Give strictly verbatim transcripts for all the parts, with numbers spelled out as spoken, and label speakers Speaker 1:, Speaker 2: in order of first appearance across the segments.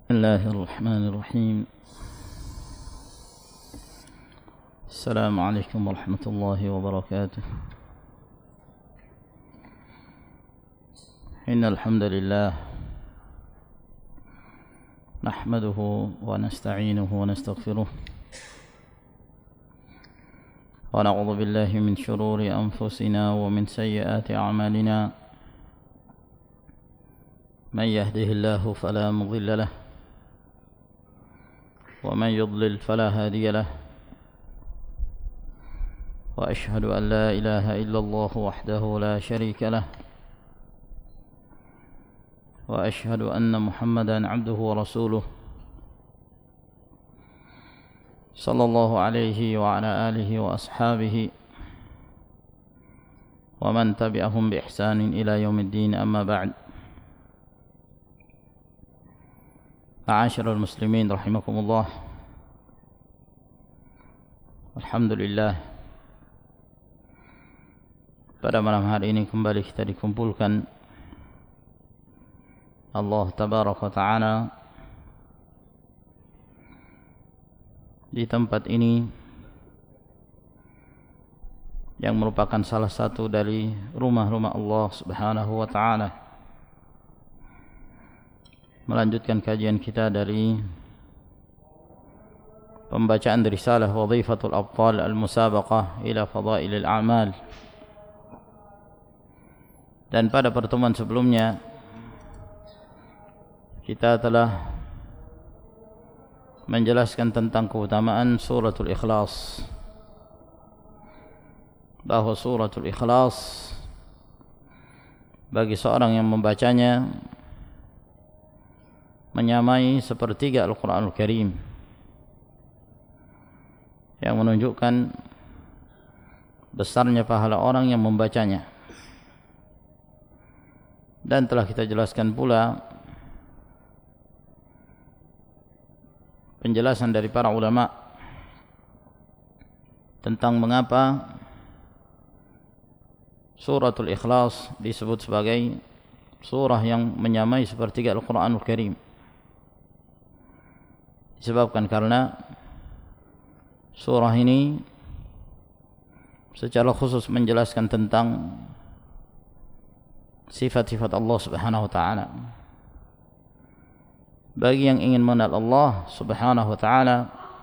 Speaker 1: بسم الله الرحمن الرحيم. السلام عليكم ورحمة الله وبركاته. إن الحمد لله نحمده ونستعينه ونستغفره ونعوذ بالله من شرور أنفسنا ومن سيئات أعمالنا. من يهده الله فلا مضل له ومن يضلل فلا هادي له، وأشهد أن لا إله إلا الله وحده لا شريك له، وأشهد أن محمدا عبده ورسوله صلى الله عليه وعلى آله وأصحابه ومن تبعهم بإحسان إلى يوم الدين. أما بعد، معاشر المسلمين رحمكم الله. Alhamdulillah, pada malam hari ini kembali kita dikumpulkan Allah Tabaraka wa Ta'ala di tempat ini yang merupakan salah satu dari rumah-rumah Allah Subhanahu wa Ta'ala, melanjutkan kajian kita dari pembacaan risalah Wadhifatul Abtal Al-Musabaqah ila Fadailil A'mal. Dan pada pertemuan sebelumnya kita telah menjelaskan tentang keutamaan suratul Ikhlas, bahwa suratul Ikhlas bagi seorang yang membacanya menyamai sepertiga Al-Quranul Karim, yang menunjukkan besarnya pahala orang yang membacanya. Dan telah kita jelaskan pula penjelasan dari para ulama tentang mengapa suratul Ikhlas disebut sebagai surah yang menyamai sepertiga Al-Quranul Karim. Disebabkan karena surah ini secara khusus menjelaskan tentang sifat-sifat Allah Subhanahu wa Ta'ala. Bagi yang ingin mengenal Allah Subhanahu wa Ta'ala,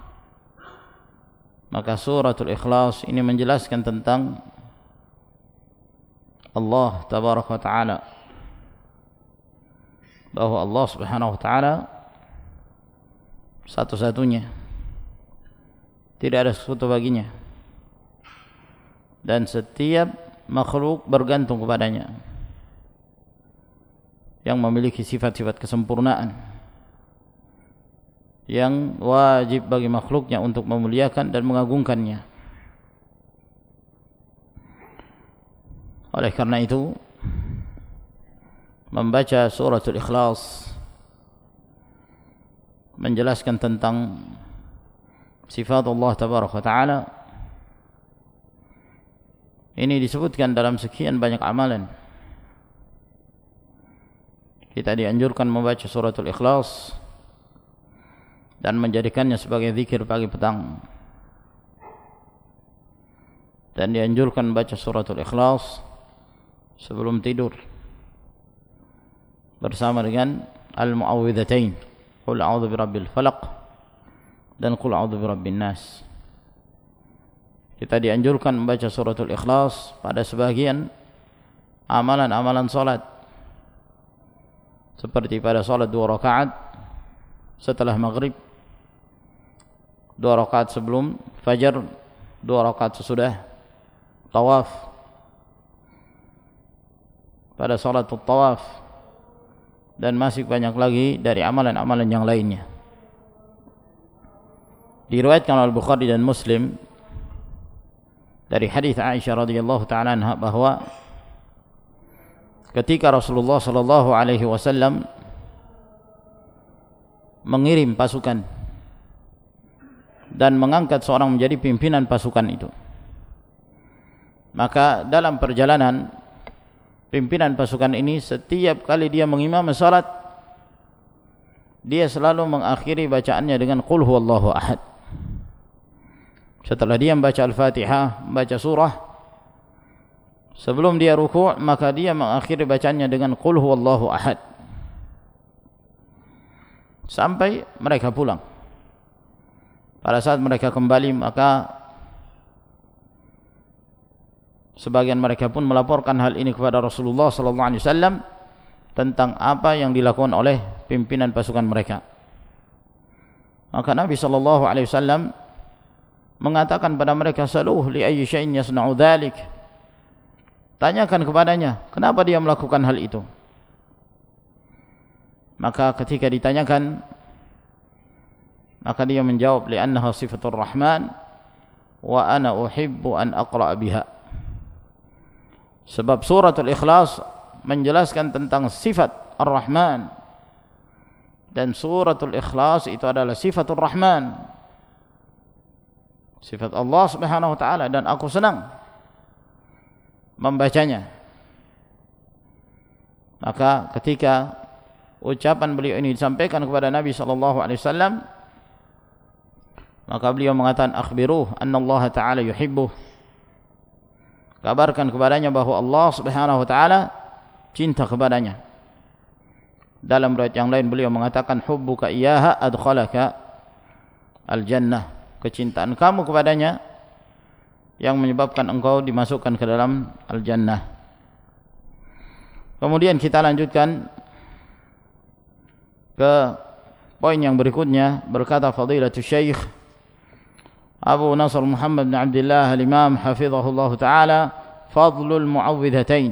Speaker 1: maka suratul Ikhlas ini menjelaskan tentang Allah Tabaraka wa Ta'ala, bahwa Allah Subhanahu wa Ta'ala satu-satunya, tidak ada sekutu baginya, dan setiap makhluk bergantung kepadanya, yang memiliki sifat-sifat kesempurnaan yang wajib bagi makhluknya untuk memuliakan dan mengagungkannya. Oleh karena itu, membaca suratul Ikhlas menjelaskan tentang sifat Allah Tabaraka wa Ta'ala. Ini disebutkan dalam sekian banyak amalan. Kita dianjurkan membaca suratul Ikhlas dan menjadikannya sebagai zikir pagi petang, dan dianjurkan membaca suratul Ikhlas sebelum tidur bersama dengan al-mu'awwidhatain, Qul a'udzu birabbil falaq dan Qul a'udzu birabbin nas. Kita dianjurkan membaca suratul Ikhlas pada sebagian amalan-amalan salat, seperti pada salat dua rakaat setelah maghrib, dua rakaat sebelum fajar, dua rakaat sesudah tawaf, pada salatul tawaf, dan masih banyak lagi dari amalan-amalan yang lainnya. Diriwayatkan oleh Bukhari dan Muslim dari hadis Aisyah radhiyallahu ta'ala anha bahwa ketika Rasulullah sallallahu alaihi wasallam mengirim pasukan dan mengangkat seorang menjadi pimpinan pasukan itu, maka dalam perjalanan pimpinan pasukan ini setiap kali dia mengimami salat, dia selalu mengakhiri bacaannya dengan qul huwallahu ahad. Setelah dia membaca Al-Fatihah, membaca surah, sebelum dia ruku', maka dia mengakhiri bacaannya dengan qul huwallahu ahad sampai mereka pulang. Pada saat mereka kembali, maka sebagian mereka pun melaporkan hal ini kepada Rasulullah sallallahu alaihi wasallam tentang apa yang dilakukan oleh pimpinan pasukan mereka. Maka Nabi sallallahu alaihi wasallam mengatakan pada mereka, saluh li ayyi syai'in yasna'u dzalik. Tanyakan kepadanya, kenapa dia melakukan hal itu? Maka ketika ditanyakan, maka dia menjawab, li'annaha sifatur rahman wa ana uhibbu an aqra' biha. Sebab suratul Ikhlas menjelaskan tentang sifat Ar-Rahman, dan suratul Ikhlas itu adalah sifatul Rahman, sifat Allah Subhanahu wa taala, dan aku senang membacanya. Maka ketika ucapan beliau ini disampaikan kepada Nabi sallallahu alaihi wasallam, maka beliau mengatakan, akhbiruh anna Allah taala yuhibbuh. Kabarkan kepadanya bahwa Allah Subhanahu wa taala cinta kepadanya. Dalam riwayat yang lain beliau mengatakan, hubbuka iyyaha adkhalaka al-jannah. Kecintaan kamu kepadanya yang menyebabkan engkau dimasukkan ke dalam al-jannah. Kemudian kita lanjutkan ke poin yang berikutnya. Berkata Fadilatul Syekh Abu Nasr Muhammad bin Abdullah al-Imam hafizahullah taala, fadlul mu'awwidhatain,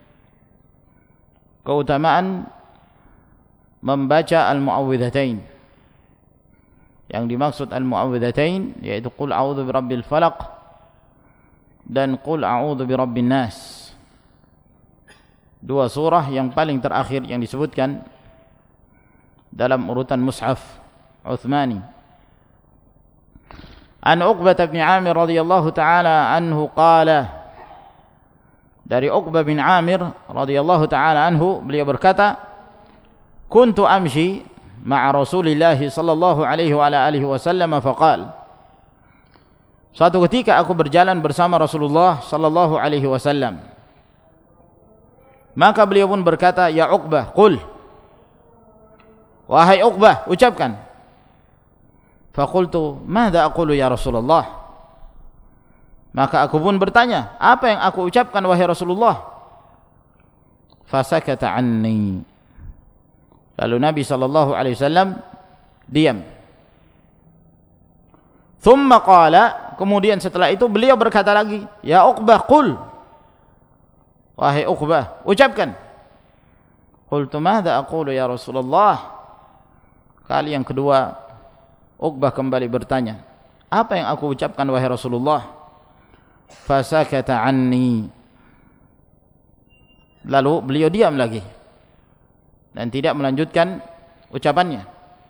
Speaker 1: keutamaan membaca al-mu'awwidhatain. Yang dimaksud al-mu'awwidhatain yaitu qul a'udzu birabbil falaq dan qul a'udzu birabbin nas. Dua surah yang paling terakhir yang disebutkan dalam urutan mushaf Utsmani. An Uqbah bin Amir radhiyallahu taala anhu qala, dari Uqbah bin Amir radhiyallahu taala anhu beliau berkata, kuntu amshi ma'a Rasulillah sallallahu alaihi wa ala alihi wasallam faqal, suatu ketika aku berjalan bersama Rasulullah sallallahu alaihi wasallam, maka beliau pun berkata, ya Uqbah qul, wahai Uqbah ucapkan. Faqultu madza aqulu ya Rasulullah, maka aku pun bertanya, apa yang aku ucapkan wahai Rasulullah? Fasakata anni, lalu Nabi sallallahu alaihi wasallam diam. Thumma qala, kemudian setelah itu beliau berkata lagi, ya Uqbah qul, wahai Uqbah ucapkan. Qultu madza aqulu ya Rasulullah, kali yang kedua Uqbah kembali bertanya, apa yang aku ucapkan wahai Rasulullah? Fasakata anni, lalu beliau diam lagi dan tidak melanjutkan ucapannya.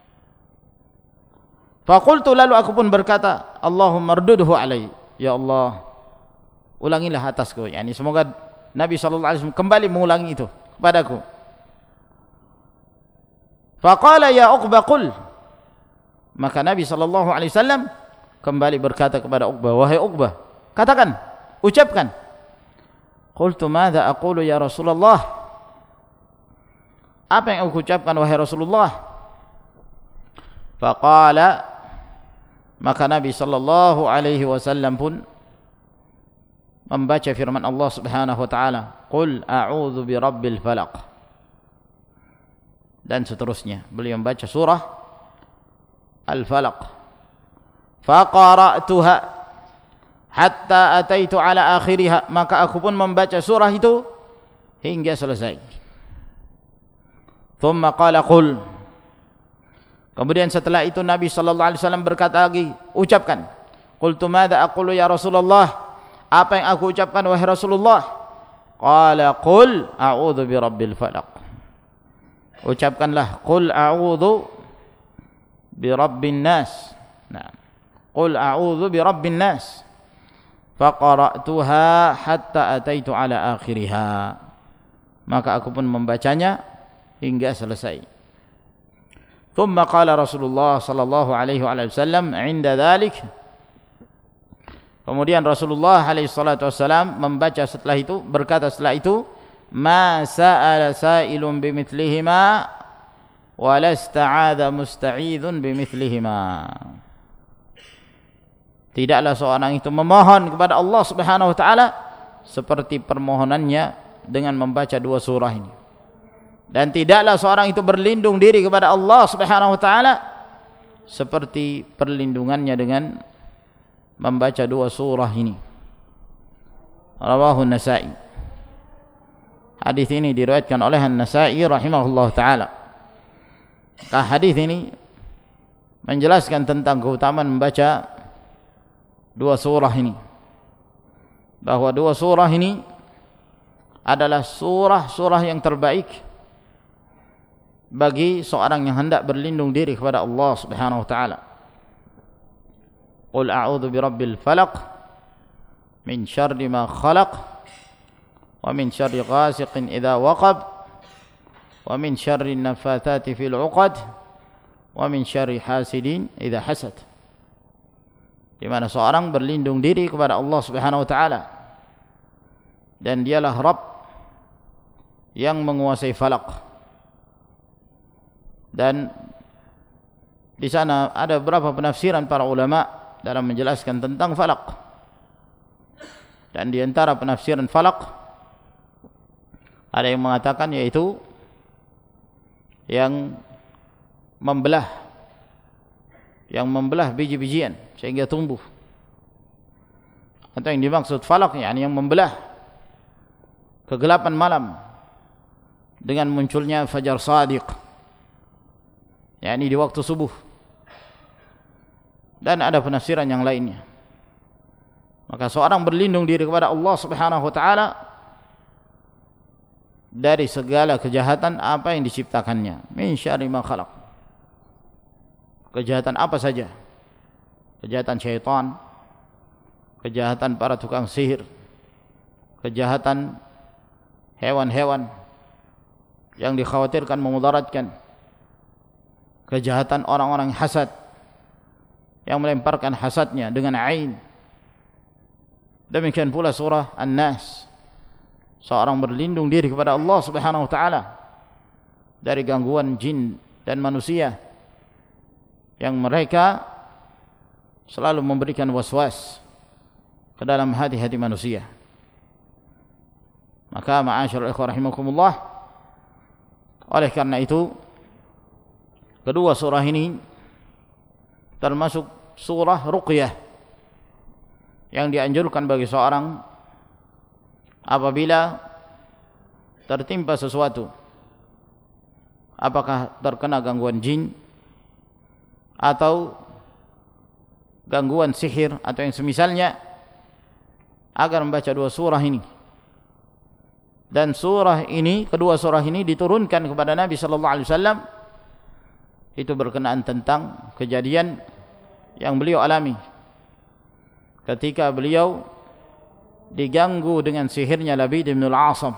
Speaker 1: Faqultu, lalu aku pun berkata, Allahumma rdudhu alai, ya Allah ulangilah atasku, yani semoga Nabi sallallahu alaihi wasallam kembali mengulangi itu kepadaku. Faqala ya Uqbah qul, maka Nabi sallallahu alaihi wasallam kembali berkata kepada Uqbah, wahai Uqbah katakan, ucapkan. Qultu madza aqulu ya Rasulullah, apa yang aku ucapkan wahai Rasulullah? Faqala, maka Nabi sallallahu alaihi wasallam pun membaca firman Allah Subhanahu wa taala, qul a'udzu birabbil falaq, dan seterusnya. Beliau membaca surah Al-Falaq. Faqara'tuha hatta ataitu ala akhiriha, maka aku pun membaca surah itu hingga selesai. Thumma qala qul, kemudian setelah itu Nabi sallallahu alaihi wasallam berkata lagi, ucapkan. Qultu madza aqulu ya Rasulullah, apa yang aku ucapkan wahai Rasulullah? Qala qul a'udzu birabbil falaq, ucapkanlah qul a'udzu birabbin nas. Nah, qul a'udzu birabbin nas. Faqara'tuha hatta ataitu ala akhiriha, maka aku pun membacanya hingga selesai. Thumma qala Rasulullah sallallahu alaihi wasallam 'inda dhalik. Kemudian Rasulullah alaihi salatu wasallam membaca setelah itu, berkata setelah itu, ma sa'ala sa'ilun bimithlihima wa la ista'adha musta'idhun bimithlihima. Tidaklah seorang itu memohon kepada Allah Subhanahu wa taala seperti permohonannya dengan membaca dua surah ini. Dan tidaklah seorang itu berlindung diri kepada Allah Subhanahu wa taala seperti perlindungannya dengan membaca dua surah ini. Rawahu An-Nasa'i. Hadis ini diriwayatkan oleh An-Nasa'i rahimahullah taala. Nah, hadis ini menjelaskan tentang keutamaan membaca dua surah ini, bahwa dua surah ini adalah surah-surah yang terbaik bagi seorang yang hendak berlindung diri kepada Allah Subhanahu wa taala. Qul a'udzu birabbil falaq min syarri ma khalaq wa min syarri ghasiqin idza waqab wa min syarri an-naffatsati fil 'uqad wa min syarri hasidin idza hasad. Di mana seorang berlindung diri kepada Allah Subhanahu wa taala, dan dialah Rabb yang menguasai falak. Dan di sana ada beberapa penafsiran para ulama dalam menjelaskan tentang falak. Dan di antara penafsiran falak ada yang mengatakan yaitu yang membelah yang membelah biji-bijian sehingga tumbuh. Atau yang dimaksud falak yakni yang membelah kegelapan malam dengan munculnya fajar shadiq, yakni di waktu subuh. Dan ada penafsiran yang lainnya. Maka seorang berlindung diri kepada Allah Subhanahu wa taala dari segala kejahatan apa yang diciptakannya, min syarri ma khalaq. Kejahatan apa saja? Kejahatan syaitan, kejahatan para tukang sihir, kejahatan hewan-hewan yang dikhawatirkan memudaratkan, kejahatan orang-orang hasad yang melemparkan hasadnya dengan ain. Demikian pula surah An-Nas, seorang berlindung diri kepada Allah Subhanahu wa taala dari gangguan jin dan manusia yang mereka selalu memberikan waswas ke dalam hati-hati manusia. Maka ma'asyiral ikhwah rahimakumullah, oleh karena itu kedua surah ini termasuk surah ruqyah yang dianjurkan bagi seorang apabila tertimpa sesuatu, apakah terkena gangguan jin atau gangguan sihir atau yang semisalnya, agar membaca dua surah ini. Dan surah ini, kedua surah ini diturunkan kepada Nabi sallallahu alaihi wasallam itu berkenaan tentang kejadian yang beliau alami ketika beliau diganggu dengan sihirnya Labid bin al-Asam,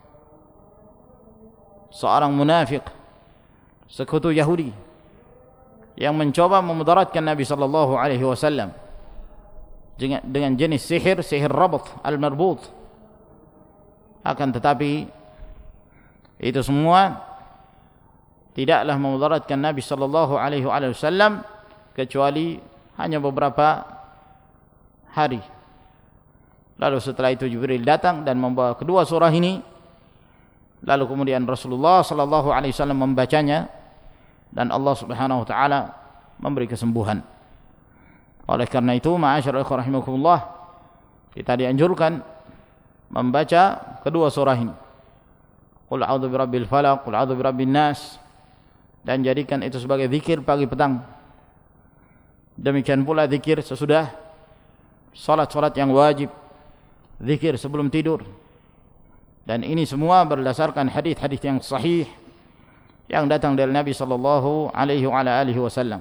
Speaker 1: seorang munafik sekutu Yahudi yang mencoba memudaratkan Nabi sallallahu alaihi wasallam dengan jenis sihir, sihir rabat al-marbut. Akan tetapi itu semua tidaklah memudaratkan Nabi sallallahu alaihi wasallam kecuali hanya beberapa hari. Lalu setelah itu Jibril datang dan membawa kedua surah ini. Lalu kemudian Rasulullah sallallahu alaihi wasallam membacanya dan Allah Subhanahu wa taala memberi kesembuhan. Oleh karena itu, ma'asyiral ikhwah rahimakumullah, kita dianjurkan membaca kedua surah ini. Qul a'udzu birabbil falaq, qul a'udzu birabbin nas, dan jadikan itu sebagai zikir pagi petang. Demikian pula zikir sesudah salat-salat yang wajib, zikir sebelum tidur. Dan ini semua berdasarkan hadis-hadis yang sahih yang datang dari Nabi sallallahu alaihi wasallam.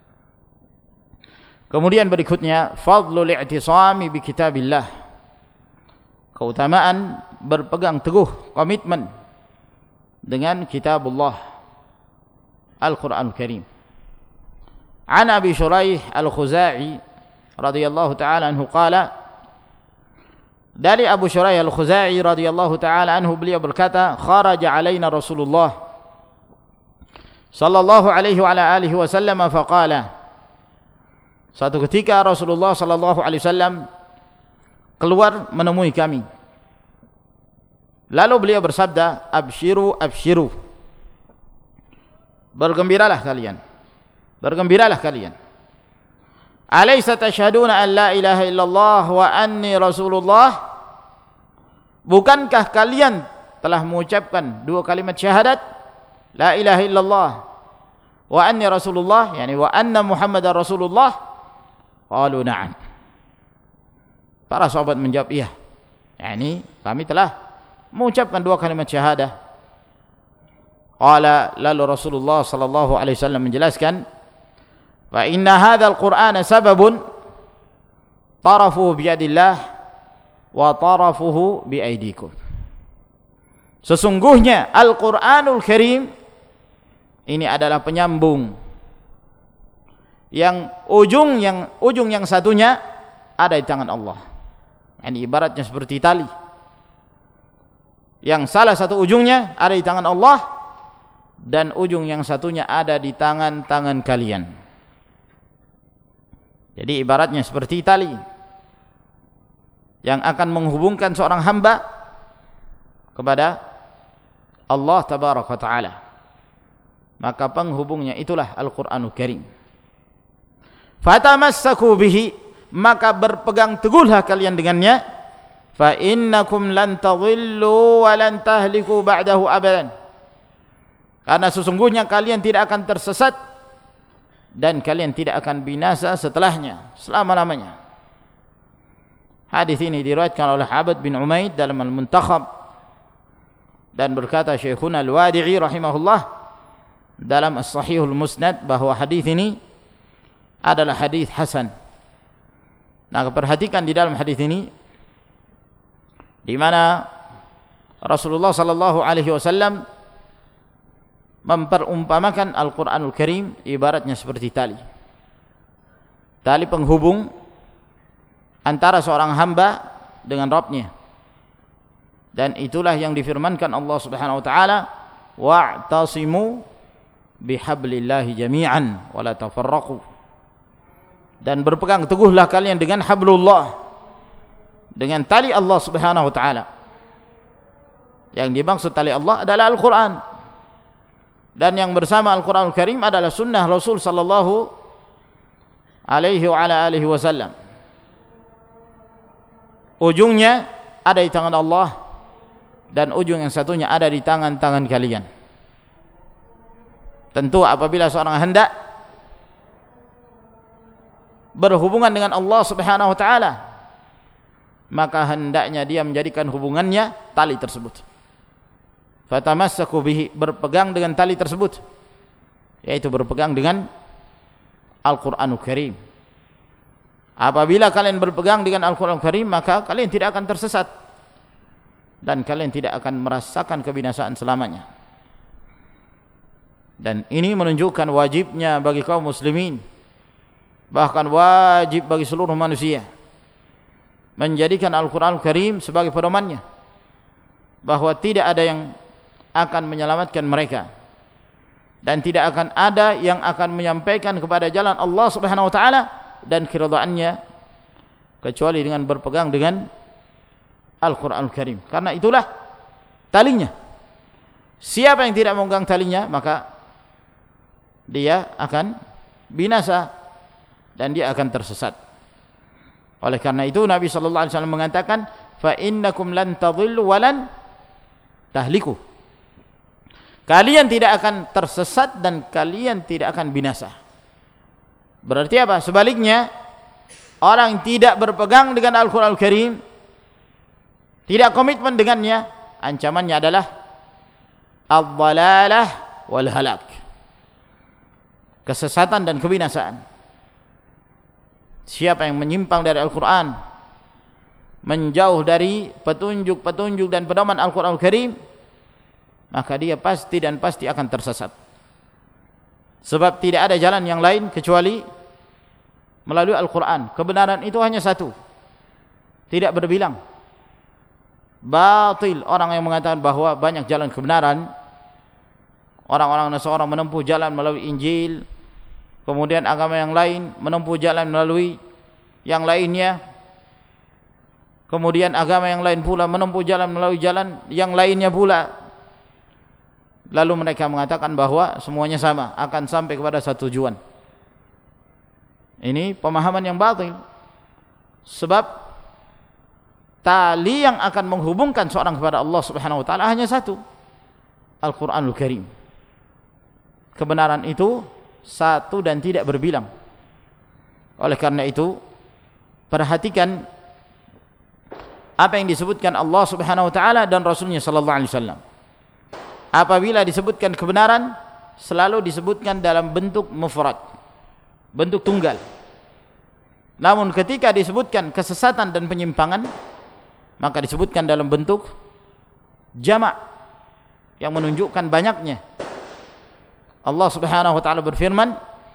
Speaker 1: Kemudian berikutnya, fadlul i'tisami bi kitabillah. Keutamaan berpegang teguh, komitmen dengan kitabullah. Al-Qur'anul Karim. An Abi Shuraih Al-Khuza'i radhiyallahu ta'ala anhu qala, dari Abu Shuraih Al-Khuza'i radhiyallahu ta'ala anhu, beliau berkata, kharaja alaina Rasulullah sallallahu alaihi wa ala alihi wasallam faqala, suatu ketika Rasulullah sallallahu alaihi wasallam keluar menemui kami, lalu beliau bersabda, abshiru abshiru, bergembiralah kalian, bergembiralah kalian. Alaysa tashhaduna an la ilaha illallah wa anni rasulullah, bukankah kalian telah mengucapkan dua kalimat syahadat, la ilaha illallah wa anni rasulullah, yani wa anna muhammadar rasulullah? Qalu na'am. Para sahabat menjawab iya, yani kami telah mengucapkan dua kalimat syahadah. Qala, lalu Rasulullah sallallahu alaihi wasallam menjelaskan, fa inna hadzal qur'ana sababun tarafuhu biyadillah wa tarafuhu biaidikum. Sesungguhnya Al-Qur'anul Karim ini adalah penyambung yang ujung yang ujung yang satunya ada di tangan Allah. Yani ibaratnya seperti tali, yang salah satu ujungnya ada di tangan Allah dan ujung yang satunya ada di tangan-tangan kalian. Jadi ibaratnya seperti tali yang akan menghubungkan seorang hamba kepada Allah tabaraka wa taala. Maka penghubungnya itulah Al-Qur'anul Karim. Fatamassaku bihi, maka berpegang teguhlah kalian dengannya. Fa innakum lan tadhillu wa lan tahliku ba'dahu abadan, karena sesungguhnya kalian tidak akan tersesat dan kalian tidak akan binasa setelahnya selama-lamanya. Hadis ini diriwayatkan oleh Abd bin Umaid dalam Al-Muntakhab, dan berkata Syekhuna Al-Wadi'i rahimahullah dalam As-Sahihul Musnad bahwa hadis ini adalah hadis hasan. Nah, perhatikan di dalam hadis ini di mana Rasulullah sallallahu alaihi wasallam memperumpamakan Al-Qur'anul Karim ibaratnya seperti tali. Tali penghubung antara seorang hamba dengan Rabbnya. Dan itulah yang difirmankan Allah Subhanahu wa taala, wa'tasimu bihablillahi jami'an wa la tafarraqu. Dan berpegang teguhlah kalian dengan hablullah, dengan tali Allah Subhanahu wa taala. Yang dimaksud tali Allah adalah Al-Qur'an. Dan yang bersama Al-Qur'anul Karim adalah sunnah Rasul sallallahu alaihi wa ala alihi wasallam. Ujungnya ada di tangan Allah dan ujung yang satunya ada di tangan-tangan kalian. Tentu apabila seorang hendak berhubungan dengan Allah Subhanahu wa taala, maka hendaknya dia menjadikan hubungannya tali tersebut. Fatamassaku bihi, berpegang dengan tali tersebut, yaitu berpegang dengan Al-Qur'anul Karim. Apabila kalian berpegang dengan Al-Qur'anul Karim, maka kalian tidak akan tersesat dan kalian tidak akan merasakan kebinasaan selamanya. Dan ini menunjukkan wajibnya bagi kaum muslimin, bahkan wajib bagi seluruh manusia, menjadikan Al-Qur'anul Karim sebagai pedomannya, bahwa tidak ada yang akan menyelamatkan mereka dan tidak akan ada yang akan menyampaikan kepada jalan Allah Subhanahu wa taala dan keridhaannya kecuali dengan berpegang dengan Al-Qur'anul Karim. Karena itulah talinya. Siapa yang tidak memegang talinya, maka dia akan binasa dan dia akan tersesat. Oleh karena itu Nabi sallallahu alaihi wasallam mengatakan, fa innakum lan tadhillu wa lan tahliku. Kalian tidak akan tersesat dan kalian tidak akan binasa. Berarti apa? Sebaliknya, orang yang tidak berpegang dengan Al-Qur'anul Karim, tidak komitmen dengannya, ancamannya adalah ad-dhalalah wal halak, kesesatan dan kebinasaan. Siapa yang menyimpang dari Al-Quran, menjauh dari petunjuk-petunjuk dan pedoman Al-Quranul Karim, maka dia pasti dan pasti akan tersesat. Sebab tidak ada jalan yang lain kecuali melalui Al-Quran. Kebenaran itu hanya satu, tidak berbilang. Batil orang yang mengatakan bahwa banyak jalan kebenaran. Orang-orang Nasara menempuh jalan melalui Injil, kemudian agama yang lain menempuh jalan melalui yang lainnya, kemudian agama yang lain pula menempuh jalan melalui jalan yang lainnya pula. Lalu mereka mengatakan bahwa semuanya sama, akan sampai kepada satu tujuan. Ini pemahaman yang batil. Sebab tali yang akan menghubungkan seorang kepada Allah Subhanahu wa taala hanya satu, Al-Qur'anul Karim. Kebenaran itu satu dan tidak berbilang. Oleh karena itu, perhatikan apa yang disebutkan Allah Subhanahu wa taala dan Rasulnya sallallahu alaihi wasallam. Apabila disebutkan kebenaran, selalu disebutkan dalam bentuk mufrad, bentuk tunggal. Namun ketika disebutkan kesesatan dan penyimpangan, maka disebutkan dalam bentuk jamak yang menunjukkan banyaknya. Allah Subhanahu wa taala berfirman,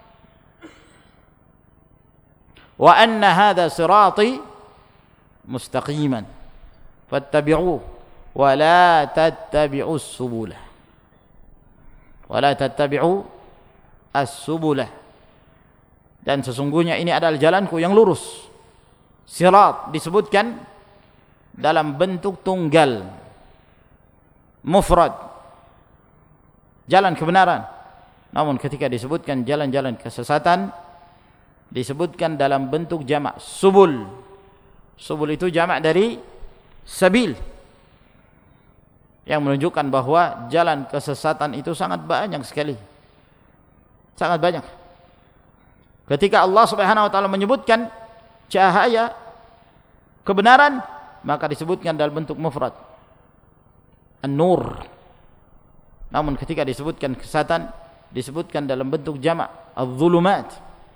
Speaker 1: "Wa anna hadha sirati mustaqiman fattabi'uhu wa la tattabi'us subulah." Wa la tattabi'u as-subulah. Dan sesungguhnya ini adalah jalanku yang lurus. Sirat disebutkan dalam bentuk tunggal, mufrad, jalan kebenaran. Namun ketika disebutkan jalan-jalan kesesatan, disebutkan dalam bentuk jamak, subul. Subul itu jamak dari sabil, yang menunjukkan bahwa jalan kesesatan itu sangat banyak sekali, sangat banyak. Ketika Allah Subhanahu wa taala menyebutkan cahaya kebenaran, maka disebutkan dalam bentuk mufrad, an-nur. Namun ketika disebutkan kesesatan, disebutkan dalam bentuk jamak, adz-dzulumat.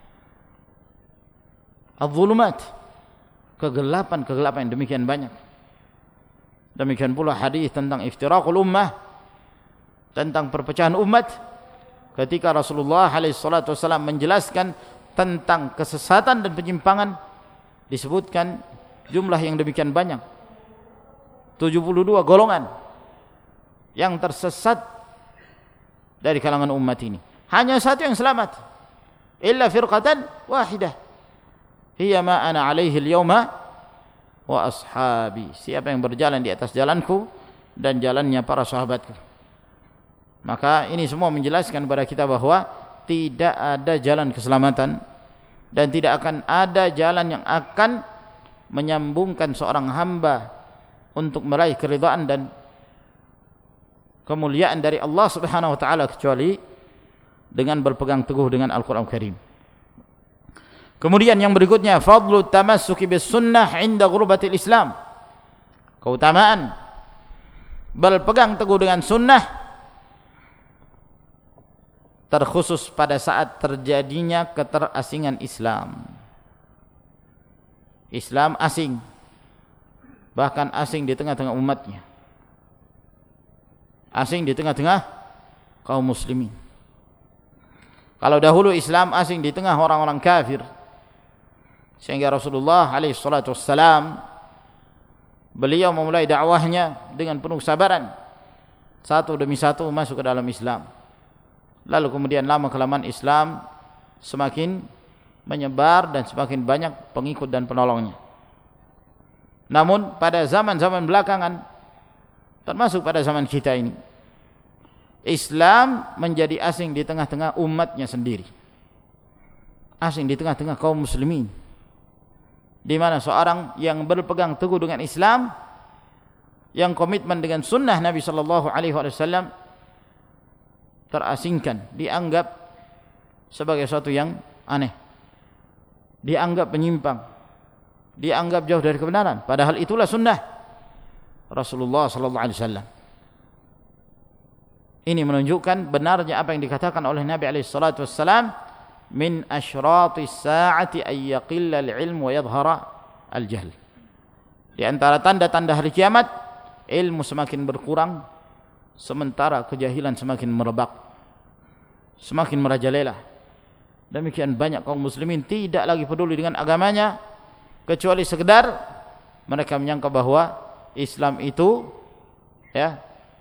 Speaker 1: Adz-dzulumat, kegelapan-kegelapan yang demikian banyak. Demikian pula hadis tentang iftiraqul ummah, tentang perpecahan umat, ketika Rasulullah alaihi salatu wasallam menjelaskan tentang kesesatan dan penyimpangan, disebutkan jumlah yang demikian banyak, tujuh puluh dua golongan yang tersesat dari kalangan umat ini. Hanya satu yang selamat, illa firqatan wahidah hiya ma ana alaihi al-yawma wa ashabi. Siapa yang berjalan di atas jalanku dan jalannya para sahabatku. Maka ini semua menjelaskan kepada kita bahwa tidak ada jalan keselamatan dan tidak akan ada jalan yang akan menyambungkan seorang hamba untuk meraih keridhaan dan kemuliaan dari Allah Subhanahu wa taala kecuali dengan berpegang teguh dengan Al-Qur'an Karim. Kemudian yang berikutnya, fadlu tamassuki bis sunnah 'inda ghurbatil Islam. Keutamaan berpegang teguh dengan sunnah terkhusus pada saat terjadinya keterasingan Islam. Islam asing, bahkan asing di tengah-tengah umatnya, asing di tengah-tengah kaum muslimin. Kalau dahulu Islam asing di tengah orang-orang kafir, sehingga Rasulullah alaihi salatu wassalam beliau memulai dakwahnya dengan penuh sabaran, satu demi satu masuk ke dalam Islam. Lalu kemudian lama kelamaan Islam semakin menyebar dan semakin banyak pengikut dan penolongnya. Namun pada zaman-zaman belakangan, termasuk pada zaman kita ini, Islam menjadi asing di tengah-tengah umatnya sendiri, asing di tengah-tengah kaum muslimin, di mana seorang yang berpegang teguh dengan Islam, yang komitmen dengan sunnah Nabi sallallahu alaihi wasallam, terasingkan, dianggap sebagai sesuatu yang aneh, dianggap penyimpang, dianggap jauh dari kebenaran, padahal itulah sunnah Rasulullah sallallahu alaihi wasallam. Ini menunjukkan benarnya apa yang dikatakan oleh Nabi alaihi salatu wassalam, min asyratis saati ay yaqilla al-ilm wa yadhhara al-jahl. Di antara tanda-tanda hari kiamat, ilmu semakin berkurang sementara kejahilan semakin merebak. semakin merajalela. Demikian banyak kaum muslimin tidak lagi peduli dengan agamanya, kecuali sekedar mereka menyangka bahwa Islam itu ya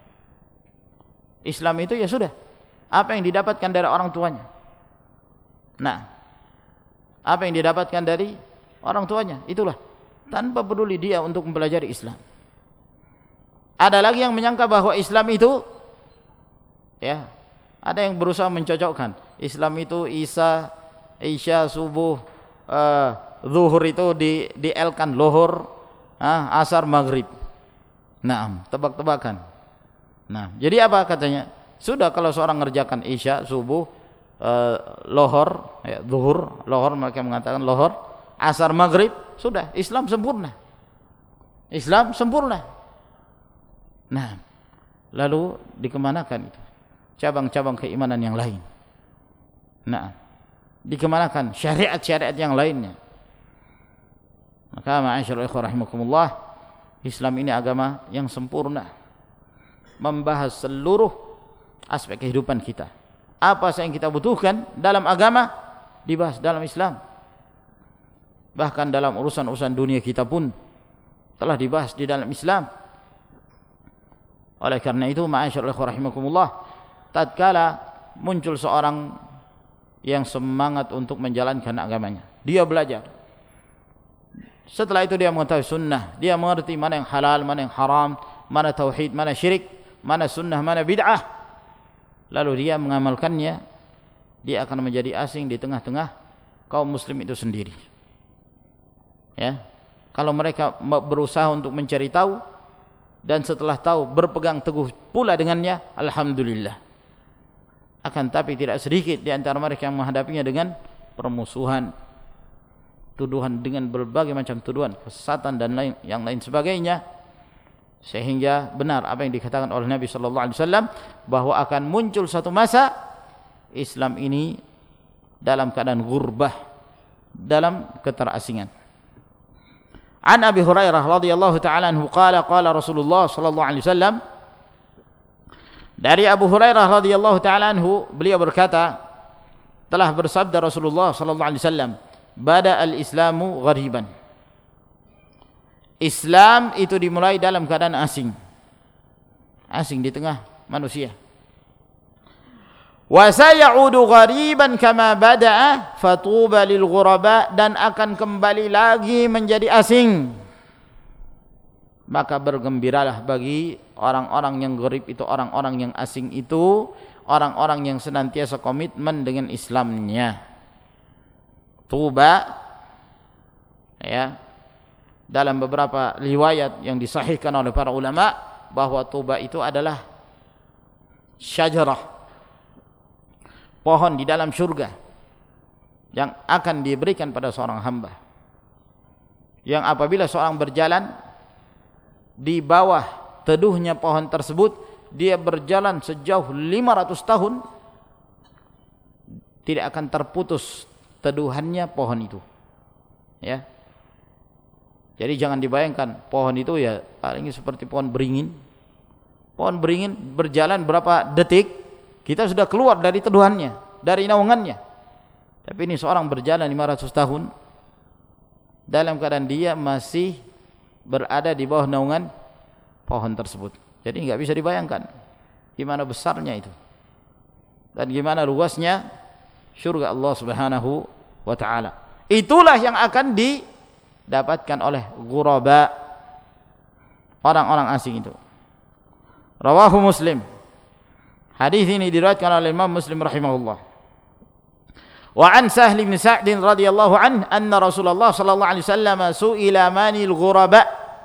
Speaker 1: Islam itu ya sudah apa yang didapatkan dari orang tuanya. Nah, apa yang didapatkan dari orang tuanya itulah, tanpa peduli dia untuk mempelajari Islam. Ada lagi yang menyangka bahwa Islam itu ya, ada yang berusaha mencocokkan Islam itu Isa, Isya, subuh, uh, zuhur itu di di elkan lohor, ah, asar, maghrib. Nah, tebak-tebakan. Nah, jadi apa katanya? Sudah kalau seorang ngerjakan Isya, subuh, uh, lohor, ya, zuhur, lohor, mereka mengatakan lohor, asar, maghrib, sudah Islam sempurna. Islam sempurna. Nah, lalu dikemanakan itu cabang-cabang keimanan yang lain? Nah, dikemanakan syariat-syariat yang lainnya? Maka ma'asyiral ikhwah rahimakumullah, Islam ini agama yang sempurna, membahas seluruh aspek kehidupan kita. Apa yang kita butuhkan dalam agama dibahas dalam Islam. Bahkan dalam urusan-urusan dunia kita pun telah dibahas di dalam Islam. Oleh karena itu ma'asyiral ikhwah rahimakumullah, tatkala muncul seorang yang semangat untuk menjalankan agamanya, dia belajar, setelah itu dia mengetahui sunnah, dia mengerti mana yang halal, mana yang haram, mana tauhid, mana syirik, mana sunnah, mana bid'ah, lalu dia mengamalkannya, dia akan menjadi asing di tengah-tengah kaum muslim itu sendiri. Ya, kalau mereka berusaha untuk mencari tahu dan setelah tahu berpegang teguh pula dengannya, alhamdulillah. Akan tapi tidak sedikit di antara mereka yang menghadapinya dengan permusuhan, tuduhan dengan berbagai macam tuduhan, kesesatan dan lain yang lain sebagainya, sehingga benar apa yang dikatakan oleh Nabi sallallahu alaihi wasallam bahwa akan muncul satu masa Islam ini dalam keadaan gurbah, dalam keterasingan. An Abi Hurairah radhiyallahu taala anhu qala qala Rasulullah sallallahu alaihi wasallam, dari Abu Hurairah radhiyallahu taala anhu, beliau berkata, telah bersabda Rasulullah sallallahu alaihi wasallam, bada al-islamu ghariban. Islam itu dimulai dalam keadaan asing. Asing di tengah manusia. Wa sayaudu ghariban kama bada'a fatuba lil ghuraba, dan akan kembali lagi menjadi asing. Maka bergembiralah bagi orang-orang yang gharib itu, orang-orang yang asing itu, orang-orang yang senantiasa komitmen dengan Islamnya. Tuba, ya, dalam beberapa riwayat yang disahihkan oleh para ulama bahwa tuba itu adalah syajarah, pohon di dalam surga yang akan diberikan pada seorang hamba, yang apabila seorang berjalan di bawah teduhnya pohon tersebut, dia berjalan sejauh lima ratus tahun, tidak akan terputus teduhannya pohon itu. Ya. Jadi jangan dibayangkan pohon itu ya paling seperti pohon beringin. Pohon beringin berjalan berapa detik, kita sudah keluar dari teduhannya, dari naungannya. Tapi ini seorang berjalan lima ratus tahun dalam keadaan dia masih berada di bawah naungan pohon tersebut. Jadi enggak bisa dibayangkan gimana besarnya itu dan gimana luasnya surga Allah Subhanahu wa taala. Itulah yang akan didapatkan oleh ghuraba, orang-orang asing itu. Rawahu Muslim. Hadis ini diriwayatkan oleh Imam Muslim rahimahullah. Wa an Sahl bin Sa'd radhiyallahu anhu anna Rasulullah sallallahu alaihi wasallam su'ila manil ghuraba.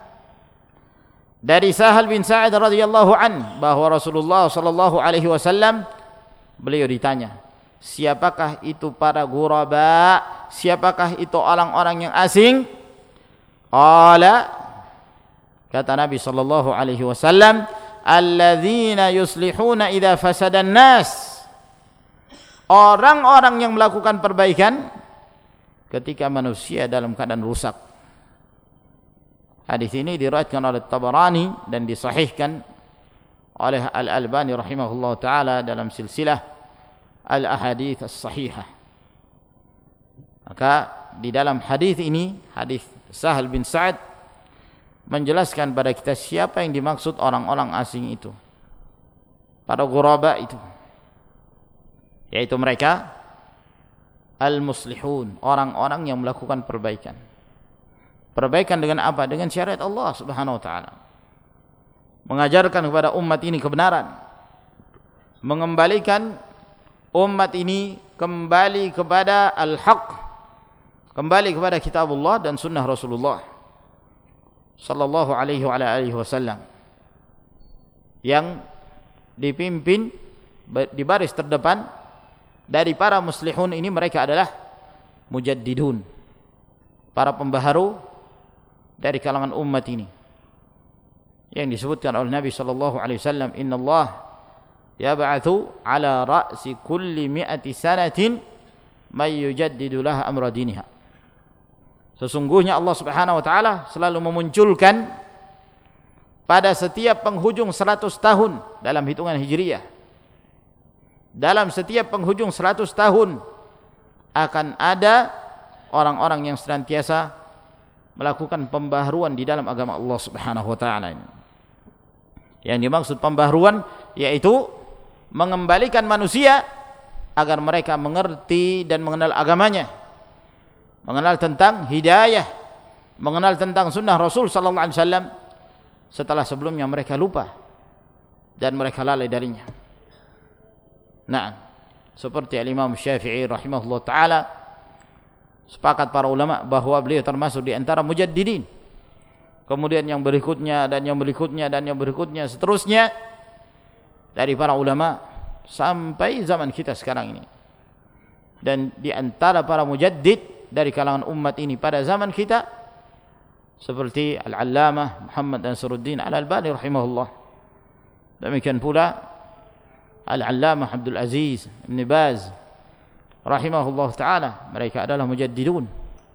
Speaker 1: Dari Sahl bin Sa'd radhiyallahu anhu bahwa Rasulullah sallallahu alaihi wasallam beliau ditanya, siapakah itu para ghuraba? Siapakah itu orang-orang yang asing? Qala, kata Nabi sallallahu alaihi wasallam, alladzina yuslihuna idza fasadan nas. Orang-orang yang melakukan perbaikan ketika manusia dalam keadaan rusak. Hadis ini diriwayatkan oleh Tabarani dan disahihkan oleh Al-Albani rahimahullah taala dalam silsilah al-ahadits as-sahihah. Maka di dalam hadis ini, hadis Sahal bin Sa'ad menjelaskan pada kita siapa yang dimaksud orang-orang asing itu, para ghuraba itu, yaitu mereka al-muslihun, orang-orang yang melakukan perbaikan. Perbaikan dengan apa? Dengan syariat Allah Subhanahu wa taala. Mengajarkan kepada umat ini kebenaran, mengembalikan umat ini kembali kepada al-haq, kembali kepada kitabullah dan sunnah Rasulullah sallallahu alaihi wa alihi wasallam, yang dipimpin di baris terdepan dari para muslihun ini. Mereka adalah mujaddidun, para pembaharu dari kalangan umat ini, yang disebutkan oleh Nabi sallallahu alaihi wasallam, innallaha yab'atsu ala ra'si kulli mi'ati sanatin may yujaddidu laha amra diniha. Sesungguhnya Allah Subhanahu wa taala selalu memunculkan pada setiap penghujung seratus tahun dalam hitungan hijriyah. Dalam setiap penghujung seratus tahun akan ada orang-orang yang senantiasa melakukan pembaharuan di dalam agama Allah Subhanahu wa taala ini. Yang dimaksud pembaharuan yaitu mengembalikan manusia agar mereka mengerti dan mengenal agamanya, mengenal tentang hidayah, mengenal tentang sunnah Rasul sallallahu alaihi wasallam setelah sebelumnya mereka lupa dan mereka lalai darinya. Nah, seperti Al-Imam Syafi'i rahimahullah taala, sepakat para ulama bahwa beliau termasuk di antara mujaddidin. Kemudian yang berikutnya dan yang berikutnya dan yang berikutnya seterusnya dari para ulama sampai zaman kita sekarang ini. Dan di antara para mujaddid dari kalangan umat ini pada zaman kita seperti Al-Allamah Muhammad Nasruddin Al-Albani rahimahullah. Demikian pula Al-Allamah Abdul Aziz Ibn Baz rahimahullah ta'ala. Mereka adalah mujaddidun.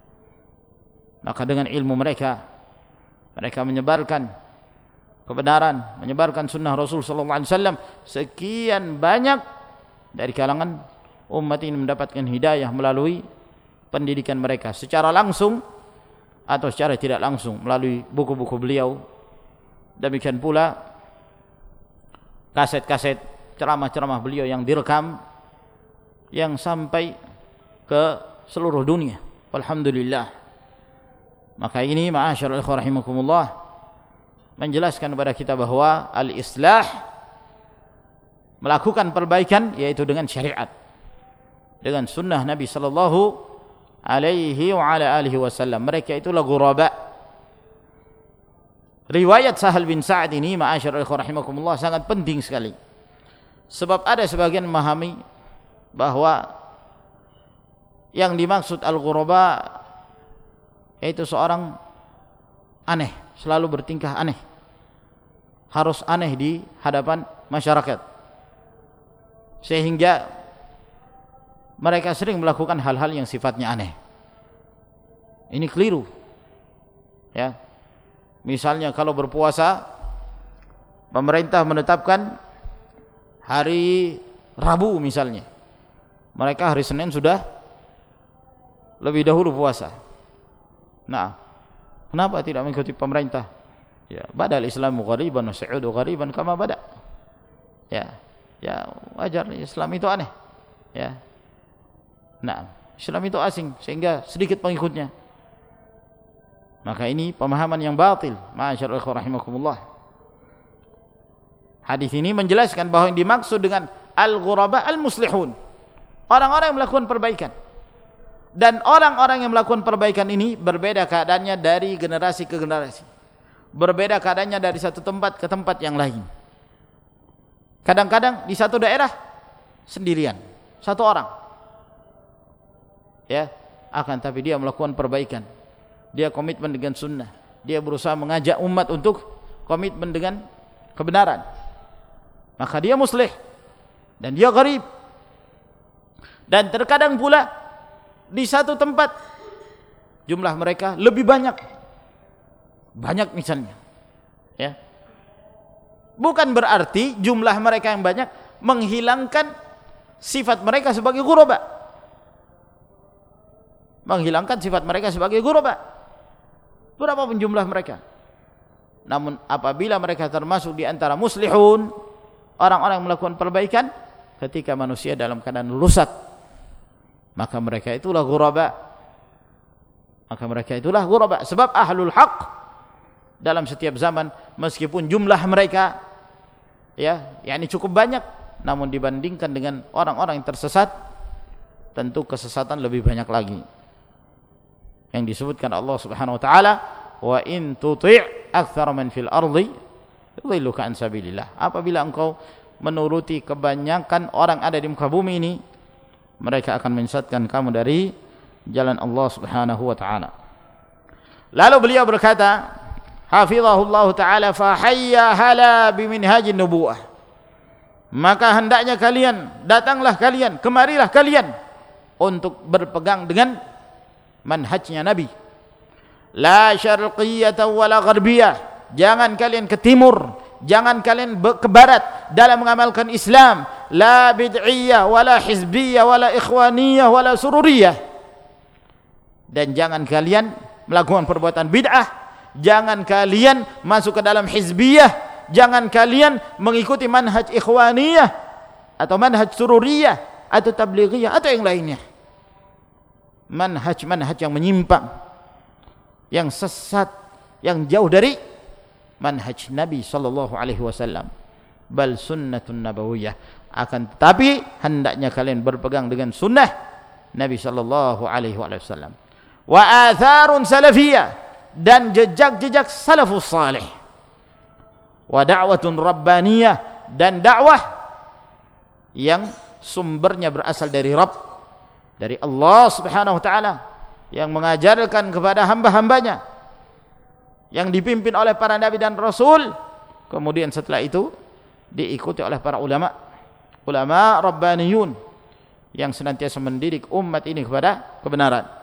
Speaker 1: Maka dengan ilmu mereka, mereka menyebarkan kebenaran, menyebarkan sunnah Rasul sallallahu alaihi wasallam. Sekian banyak dari kalangan umat ini mendapatkan hidayah melalui pendidikan mereka secara langsung atau secara tidak langsung melalui buku-buku beliau. Demikian pula kaset-kaset ceramah-ceramah beliau yang direkam, yang sampai ke seluruh dunia. Alhamdulillah. Maka ini ma'asyiral ikhwah rahimakumullah menjelaskan kepada kita bahwa al-islah, melakukan perbaikan, yaitu dengan syariat, dengan sunnah Nabi sallallahu alaihi wa ala alihi wasallam. Mereka itulah ghuraba. Riwayat Sahal bin Sa'ad ini ma'asyiral ikhwah rahimakumullah sangat penting sekali. Sebab ada sebagian memahami bahwa yang dimaksud al-ghuraba yaitu seorang aneh, selalu bertingkah aneh, harus aneh di hadapan masyarakat, sehingga mereka sering melakukan hal-hal yang sifatnya aneh. Ini keliru, ya. Misalnya kalau berpuasa, pemerintah menetapkan hari Rabu misalnya, mereka hari Senin sudah lebih dahulu puasa. Nah, kenapa tidak mengikuti pemerintah? Ya, badal Islamu ghariban wa sa'udu ghariban kama bada. Ya, ya wajar, Islam itu aneh. Ya. Nah, Islam itu asing sehingga sedikit pengikutnya. Maka ini pemahaman yang batil. Ma'asyiral ikhwah rahimakumullah. Hadis ini menjelaskan bahwa yang dimaksud dengan al-ghuraba al-muslihun, orang-orang yang melakukan perbaikan. Dan orang-orang yang melakukan perbaikan ini berbeda keadaannya dari generasi ke generasi. Berbeda keadaannya dari satu tempat ke tempat yang lain. Kadang-kadang di satu daerah sendirian, satu orang. Ya, akan tapi dia melakukan perbaikan. Dia komitmen dengan sunnah. Dia berusaha mengajak umat untuk komitmen dengan kebenaran. Maka dia muslih dan dia gharib. Dan terkadang pula di satu tempat jumlah mereka lebih banyak. Banyak misalnya. Ya. Bukan berarti jumlah mereka yang banyak menghilangkan sifat mereka sebagai ghuraba, menghilangkan sifat mereka sebagai ghuraba, berapapun jumlah mereka. Namun apabila mereka termasuk di antara muslihun, orang-orang yang melakukan perbaikan, ketika manusia dalam keadaan rusak, maka mereka itulah ghuraba. Maka mereka itulah ghuraba. Sebab ahlul haq dalam setiap zaman, meskipun jumlah mereka ya, yakni cukup banyak, namun dibandingkan dengan orang-orang yang tersesat, tentu kesesatan lebih banyak lagi. Yang disebutkan Allah Subhanahu wa taala, wa in tuti' aktsara man fil ardi yudhilluka an sabilillah. Apabila engkau menuruti kebanyakan orang ada di muka bumi ini, mereka akan menyesatkan kamu dari jalan Allah Subhanahu wa taala. Lalu beliau berkata, hafizahullah taala, fa hayya hala biminhajin nubuwah. Maka hendaknya kalian, datanglah kalian, kemarilah kalian untuk berpegang dengan manhajnya Nabi. La syarqiyyatan wala gharbiyah. Jangan kalian ke timur, jangan kalian ke barat dalam mengamalkan Islam. La bid'iyyah wala hizbiyyah wala ikhwaniyah wala sururiyah. Dan jangan kalian melakukan perbuatan bid'ah, jangan kalian masuk ke dalam hizbiyah, jangan kalian mengikuti manhaj ikhwaniyah atau manhaj sururiyah atau tablighiyah atau yang lainnya. Manhaj-manhaj yang menyimpang, yang sesat, yang jauh dari manhaj Nabi sallallahu alaihi wasallam. Bal sunnatun nabawiyah. Akan tetapi hendaknya kalian berpegang dengan sunnah Nabi sallallahu alaihi wasallam. Wa atharun salafiyah, dan jejak-jejak salafus salih. Wa da'watun rabbaniyah, dan dakwah yang sumbernya berasal dari Rabb, dari Allah Subhanahu wa taala, yang mengajarkan kepada hamba-hambanya, yang dipimpin oleh para nabi dan rasul, kemudian setelah itu diikuti oleh para ulama, ulama rabbaniyun yang senantiasa mendidik umat ini kepada kebenaran.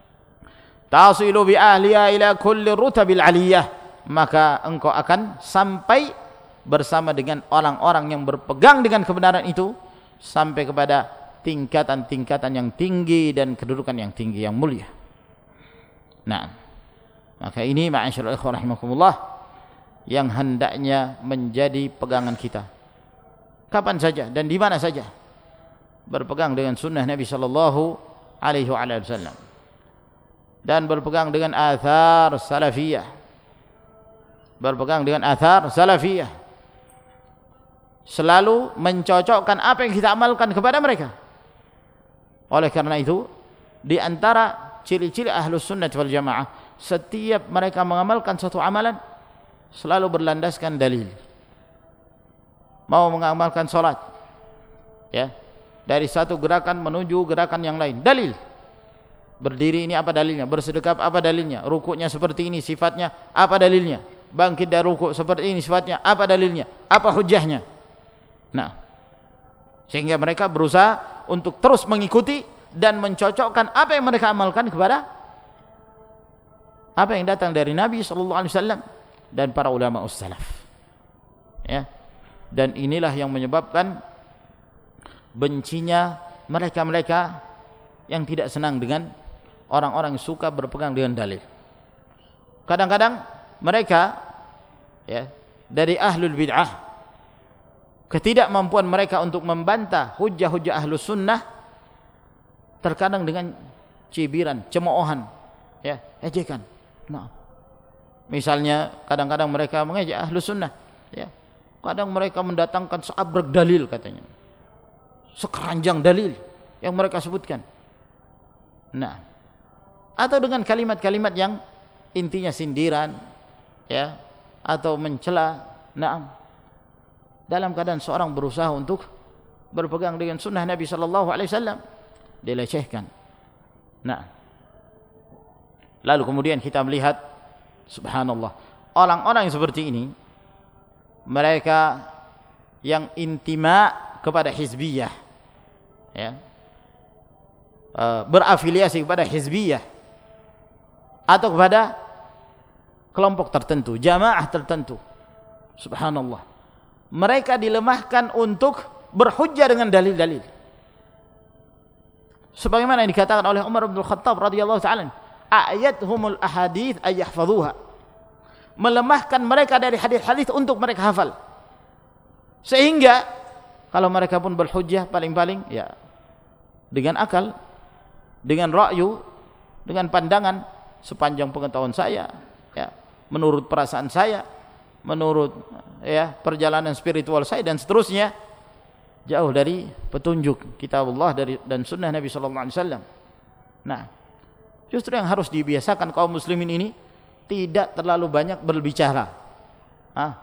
Speaker 1: Tasilu bi ahliya ila kulli rutabil aliyah, maka engkau akan sampai bersama dengan orang-orang yang berpegang dengan kebenaran itu sampai kepada tingkatan-tingkatan yang tinggi dan kedudukan yang tinggi, yang mulia. Nah, maka ini ma'asyiral ikhwah rahimakumullah yang hendaknya menjadi pegangan kita kapan saja dan di mana saja, berpegang dengan sunnah Nabi sallallahu alaihi wasallam dan berpegang dengan athar salafiyah, berpegang dengan athar salafiyah, selalu mencocokkan apa yang kita amalkan kepada mereka. Oleh karena itu, di antara ciri-ciri ahlus sunnah wal jamaah, setiap mereka mengamalkan suatu amalan selalu berlandaskan dalil. Mau mengamalkan salat, ya, dari satu gerakan menuju gerakan yang lain, dalil. Berdiri ini apa dalilnya? Bersedekap apa dalilnya? Rukuknya seperti ini sifatnya, apa dalilnya? Bangkit dari rukuk seperti ini sifatnya, apa dalilnya? Apa hujahnya? Nah, sehingga mereka berusaha untuk terus mengikuti dan mencocokkan apa yang mereka amalkan kepada apa yang datang dari Nabi sallallahu alaihi wasallam dan para ulama ussalaf. Ya. Dan inilah yang menyebabkan bencinya mereka-mereka yang tidak senang dengan orang-orang yang suka berpegang dengan dalil. Kadang-kadang mereka, ya, dari ahlul bid'ah, ketidakmampuan mereka untuk membantah hujah-hujah ahlus sunnah terkadang dengan cibiran, cemoohan, ya, ejekan. Nah, misalnya kadang-kadang mereka mengejek ahlus sunnah, ya, kadang mereka mendatangkan seabrek dalil katanya, sekeranjang dalil yang mereka sebutkan. Nah, atau dengan kalimat-kalimat yang intinya sindiran, ya, atau mencela. Naam, dalam keadaan seorang berusaha untuk berpegang dengan sunnah Nabi sallallahu alaihi wasallam, dilecehkan. Nah, lalu kemudian kita melihat, subhanallah, orang-orang yang seperti ini, mereka yang intima kepada hizbiyah, ya, berafiliasi kepada hizbiyah atau kepada kelompok tertentu, jamaah tertentu, subhanallah, mereka dilemahkan untuk berhujjah dengan dalil-dalil. Sebagaimana yang dikatakan oleh Umar bin Khattab radhiyallahu ta'ala, ayathumul ahadits ay yahfazuha. Melemahkan mereka dari hadis-hadis untuk mereka hafal. Sehingga kalau mereka pun berhujjah paling-paling ya dengan akal, dengan ra'yu, dengan pandangan sepanjang pengetahuan saya, ya, menurut perasaan saya, menurut ya perjalanan spiritual saya dan seterusnya, jauh dari petunjuk kitabullah dari dan sunnah Nabi sallallahu alaihi wasallam. Nah, justru yang harus dibiasakan kaum muslimin ini tidak terlalu banyak berbicara. Ah.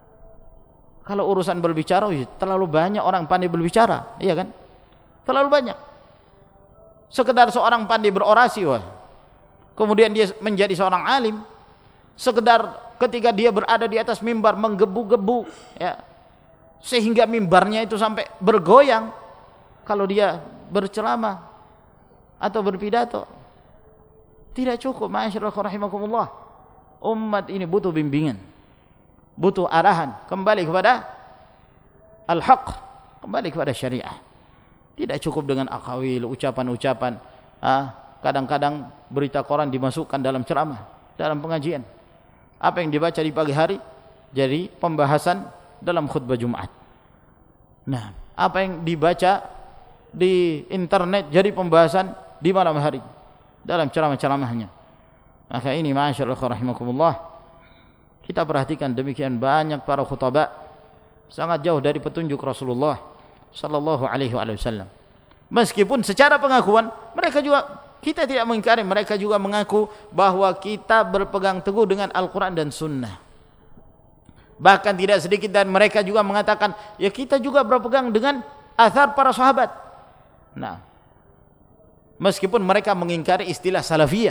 Speaker 1: Kalau urusan berbicara, terlalu banyak orang pandai berbicara, iya kan? Terlalu banyak. Sekedar seorang pandai berorasi, wah, kemudian dia menjadi seorang alim. Sekedar ketika dia berada di atas mimbar menggebu-gebu, ya, sehingga mimbarnya itu sampai bergoyang kalau dia berceramah atau berpidato. Tidak cukup, ma'asyiral rahimakumullah. Umat ini butuh bimbingan, butuh arahan kembali kepada al-haq, kembali kepada syariah. Tidak cukup dengan aqawil, ucapan-ucapan. Ah, kadang-kadang berita koran dimasukkan dalam ceramah, dalam pengajian. Apa yang dibaca di pagi hari jadi pembahasan dalam khutbah Jumat. Nah, apa yang dibaca di internet jadi pembahasan di malam hari dalam ceramah-ceramahnya. Maka ini ma'asyiral rahimakumullah, kita perhatikan demikian banyak para khutbah sangat jauh dari petunjuk Rasulullah sallallahu alaihi wasallam. Meskipun secara pengakuan mereka juga, kita tidak mengingkari, mereka juga mengaku bahwa kita berpegang teguh dengan Al-Quran dan Sunnah. Bahkan tidak sedikit dan mereka juga mengatakan, ya kita juga berpegang dengan athar para sahabat. Nah, meskipun mereka mengingkari istilah salafiyah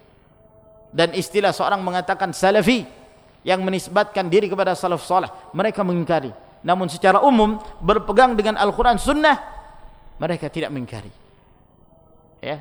Speaker 1: dan istilah seorang mengatakan salafi yang menisbatkan diri kepada salaf saleh, mereka mengingkari. Namun secara umum berpegang dengan Al-Quran Sunnah mereka tidak mengingkari. Ya.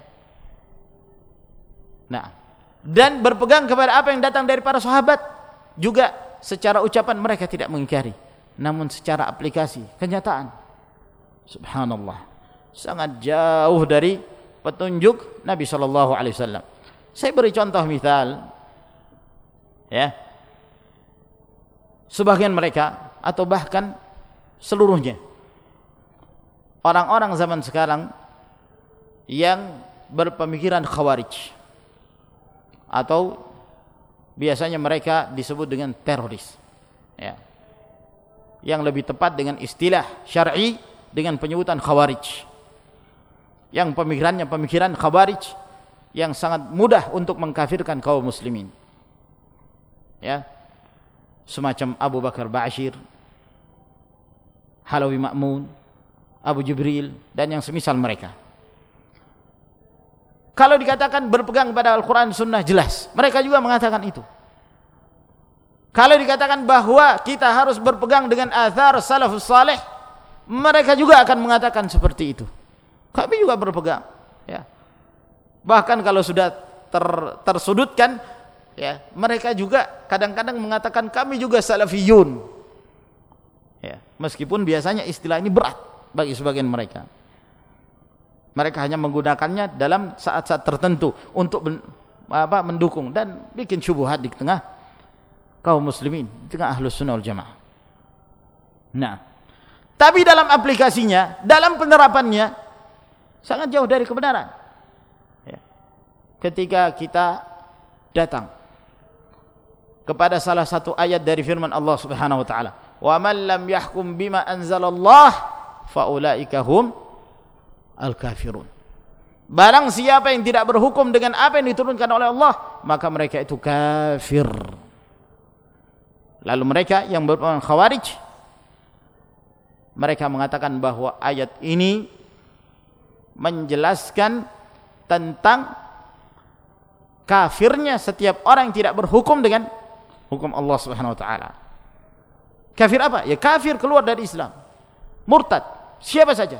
Speaker 1: Nah, dan berpegang kepada apa yang datang dari para sahabat juga secara ucapan mereka tidak mengingkari. Namun secara aplikasi, kenyataan, subhanallah, sangat jauh dari petunjuk Nabi sallallahu alaihi wasallam. Saya beri contoh misal, ya, sebagian mereka atau bahkan seluruhnya orang-orang zaman sekarang yang berpemikiran khawarij, atau biasanya mereka disebut dengan teroris, ya, yang lebih tepat dengan istilah syar'i dengan penyebutan khawarij, yang pemikirannya pemikiran khawarij yang sangat mudah untuk mengkafirkan kaum muslimin, ya, semacam Abu Bakar Ba'asyir, Halawi Ma'mun, Abu Jibril dan yang semisal mereka. Kalau dikatakan berpegang pada Al-Quran Sunnah, jelas mereka juga mengatakan itu. Kalau dikatakan bahwa kita harus berpegang dengan athar salafus salih, mereka juga akan mengatakan seperti itu. Kami juga berpegang, ya. Bahkan kalau sudah ter, tersudutkan, ya, mereka juga kadang-kadang mengatakan kami juga salafiyun, ya, meskipun biasanya istilah ini berat bagi sebagian mereka. Mereka hanya menggunakannya dalam saat-saat tertentu untuk ben, apa, mendukung dan bikin syubhat di tengah kaum muslimin, di tengah ahlus sunnah wal jamaah. Nah, tapi dalam aplikasinya, dalam penerapannya sangat jauh dari kebenaran. Ya. Ketika kita datang kepada salah satu ayat dari firman Allah Subhanahu wa taala, "Wa man lam yahkum bima anzalallah fa ulaika hum al-kafirun." Barang siapa yang tidak berhukum dengan apa yang diturunkan oleh Allah, maka mereka itu kafir. Lalu mereka yang berpemahaman khawarij, mereka mengatakan bahwa ayat ini menjelaskan tentang kafirnya setiap orang yang tidak berhukum dengan hukum Allah Subhanahu wa taala. Kafir apa? Ya kafir keluar dari Islam, murtad, siapa saja.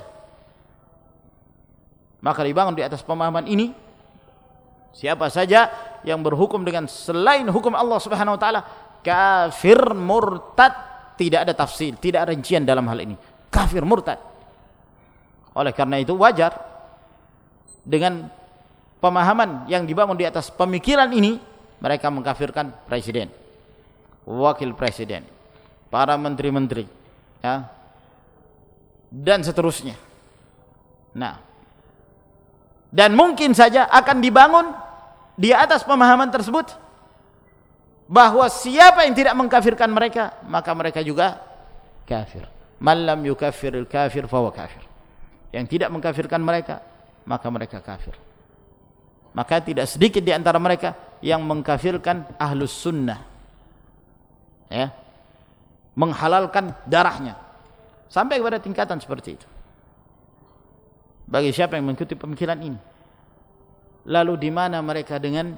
Speaker 1: Maka dibangun di atas pemahaman ini, siapa saja yang berhukum dengan selain hukum Allah Subhanahu wa taala, kafir, murtad, tidak ada tafsir, tidak ada rincian dalam hal ini. Kafir, murtad. Oleh karena itu wajar dengan pemahaman yang dibangun di atas pemikiran ini, mereka mengkafirkan presiden, wakil presiden, para menteri-menteri, ya, dan seterusnya. Nah, dan mungkin saja akan dibangun di atas pemahaman tersebut bahwa siapa yang tidak mengkafirkan mereka, maka mereka juga kafir. Man lam yukaffiril kafir fahuwa kafir. Yang tidak mengkafirkan mereka, maka mereka kafir. Maka tidak sedikit di antara mereka yang mengkafirkan ahlus sunnah, ya, menghalalkan darahnya, sampai kepada tingkatan seperti itu. Bagi siapa yang mengikuti pemikiran ini, lalu di mana mereka dengan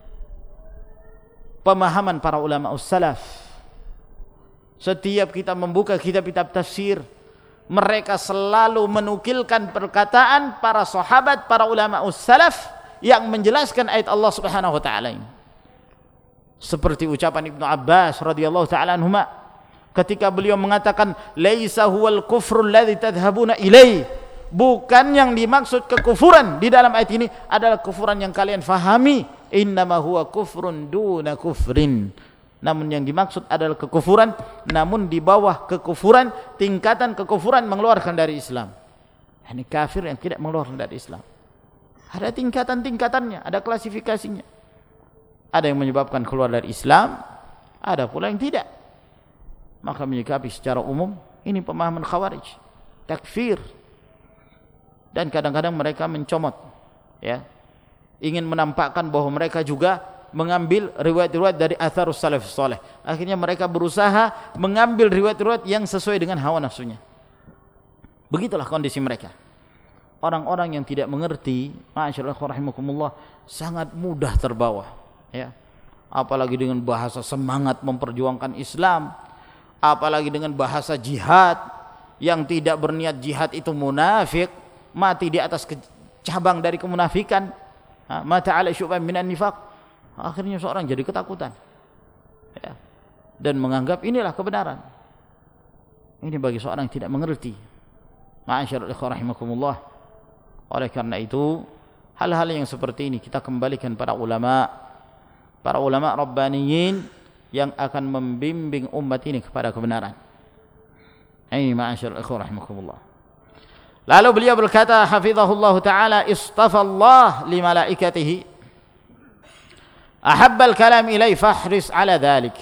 Speaker 1: pemahaman para ulama ussalaf? Setiap kita membuka kitab-kitab tafsir, mereka selalu menukilkan perkataan para sahabat, para ulama ussalaf yang menjelaskan ayat Allah Subhanahu wa taala ini. Seperti ucapan Ibnu Abbas radhiyallahu taala anhuma ketika beliau mengatakan, laisa huwal kufrul ladzi tadhhabuna ilaih, bukan yang dimaksud kekufuran di dalam ayat ini adalah kufuran yang kalian fahami, innama huwa kufrun duna kufrin, namun yang dimaksud adalah kekufuran namun di bawah kekufuran, tingkatan kekufuran mengeluarkan dari Islam. Ini kafir yang tidak mengeluarkan dari Islam. Ada tingkatan-tingkatannya, ada klasifikasinya. Ada yang menyebabkan keluar dari Islam, ada pula yang tidak. Maka menyikapi secara umum ini pemahaman Khawarij, takfir. Dan kadang-kadang mereka mencomot, ya, ingin menampakkan bahwa mereka juga mengambil riwayat-riwayat dari atharus salafus saleh. Akhirnya mereka berusaha mengambil riwayat-riwayat yang sesuai dengan hawa nafsunya. Begitulah kondisi mereka. Orang-orang yang tidak mengerti, masyaallah rahimakumullah, sangat mudah terbawa, ya. Apalagi dengan bahasa semangat memperjuangkan Islam, apalagi dengan bahasa jihad, yang tidak berniat jihad itu munafik, mati di atas cabang dari kemunafikan, mata ala syu'ban minan nifaq. Akhirnya seorang jadi ketakutan, ya, dan menganggap inilah kebenaran. Ini bagi seorang yang tidak mengerti. Ma'asyiral ikhwah rahimakumullah. Oleh karena itu, hal-hal yang seperti ini kita kembalikan pada ulama, para ulama rabbaniyin yang akan membimbing umat ini kepada kebenaran. Ini ma'asyiral ikhwah rahimakumullah. Lalu beliau berkata hafizahullah taala, istafallah li malaikatihi ahabbal kalam ilai fahris ala dhalik.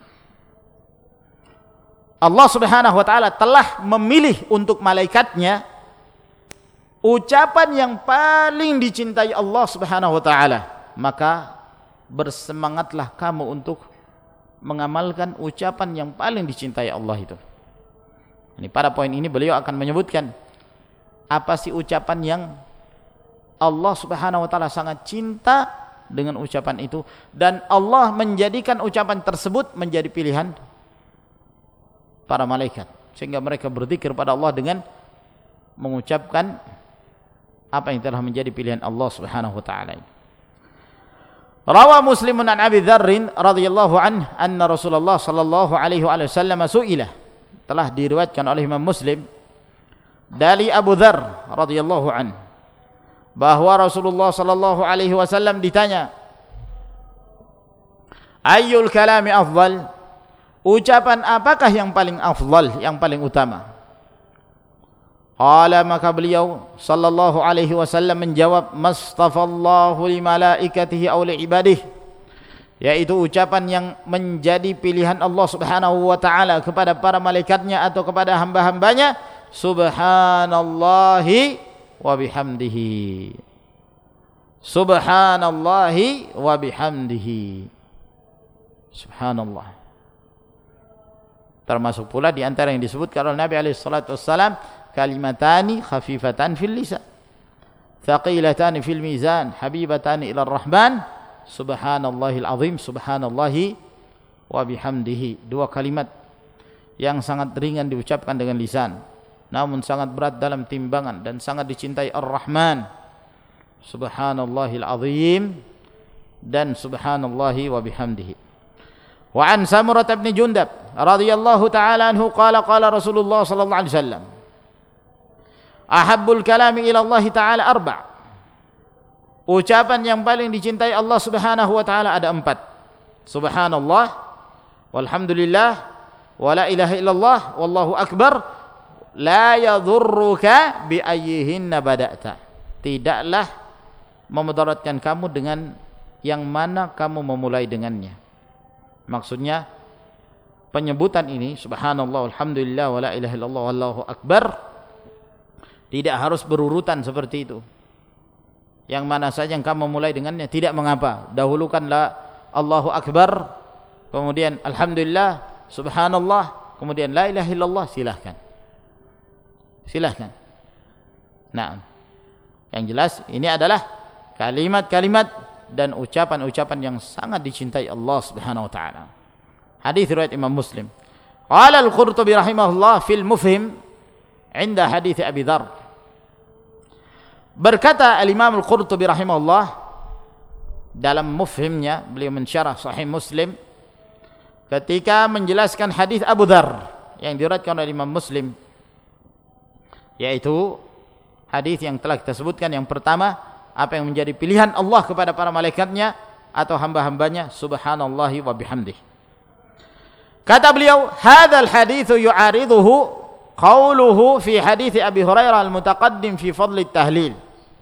Speaker 1: Allah Subhanahu wa taala telah memilih untuk malaikatnya ucapan yang paling dicintai Allah Subhanahu wa taala, maka bersemangatlah kamu untuk mengamalkan ucapan yang paling dicintai Allah itu. Ini pada poin ini beliau akan menyebutkan apa sih ucapan yang Allah Subhanahu wa taala sangat cinta dengan ucapan itu, dan Allah menjadikan ucapan tersebut menjadi pilihan para malaikat sehingga mereka berzikir pada Allah dengan mengucapkan apa yang telah menjadi pilihan Allah Subhanahu wa taala. Rawa Muslimun an Abi Dzarr radhiyallahu anhu anna Rasulullah sallallahu alaihi wasallam su'ila, telah diriwayatkan oleh Imam Muslim dari Abu Dzarr radhiyallahu anhu bahwa Rasulullah sallallahu alaihi wasallam ditanya, ayyul kalami afdal, ucapan apakah yang paling afdal, yang paling utama? Qala, maka beliau sallallahu alaihi wasallam menjawab, mastafallahu li malaikatihi aw li ibadihi, yaitu ucapan yang menjadi pilihan Allah Subhanahu wa taala kepada para malaikatnya atau kepada hamba-hambanya, subhanallahi wa bihamdihi, subhanallahi wa bihamdihi, subhanallah. Termasuk pula di antara yang disebutkan oleh Nabi alaihi salatu wassalam, kalimatani khafifatan fil lisan, thaqilatani fil mizan, habibatani ila rahman, subhanallahil azim, subhanallahi wa bihamdihi. Dua kalimat yang sangat ringan diucapkan dengan lisan, namun sangat berat dalam timbangan dan sangat dicintai Ar-Rahman, subhanallahil azim dan subhanallahi wa bihamdihi. Wa an Samurah bin Jundab radhiyallahu ta'ala anhu qala qala Rasulullah sallallahu alaihi wasallam, ahabbul kalami ila Allah ta'ala arba', ucapan yang paling dicintai Allah Subhanahu wa taala ada empat. Subhanallah, walhamdulillah, wala ilaha illallah, wallahu akbar, la yadhurruka bi ayyihinna bada'ta. Tidaklah memudaratkan kamu dengan yang mana kamu memulai dengannya. Maksudnya penyebutan ini subhanallah, alhamdulillah, wala ilaha illallah, wallahu akbar tidak harus berurutan seperti itu. Yang mana saja yang kamu mulai dengannya tidak mengapa. Dahulukanlah Allahu akbar, kemudian alhamdulillah, subhanallah, kemudian la ilaha illallah, silahkan. Silahkan. Nah, yang jelas ini adalah kalimat-kalimat dan ucapan-ucapan yang sangat dicintai Allah Subhanahu wa taala. Hadis riwayat Imam Muslim. Qala Al-Qurtubi rahimahullah fil Mufhim 'inda hadis Abi Dzar. Berkata Al-Imam Al-Qurtubi rahimahullah dalam Mufhimnya, beliau mensyarah Sahih Muslim ketika menjelaskan hadis Abu Dzar yang diriwayatkan oleh Imam Muslim, yaitu hadis yang telah kita sebutkan. Yang pertama, apa yang menjadi pilihan Allah kepada para malaikatnya atau hamba-hambanya, subhanallahi wa bihamdih. Kata beliau, hadzal hadits yu'ariduhu qauluhu fi hadits Abi Hurairah al-mutaqaddim fi fadl at-tahlil.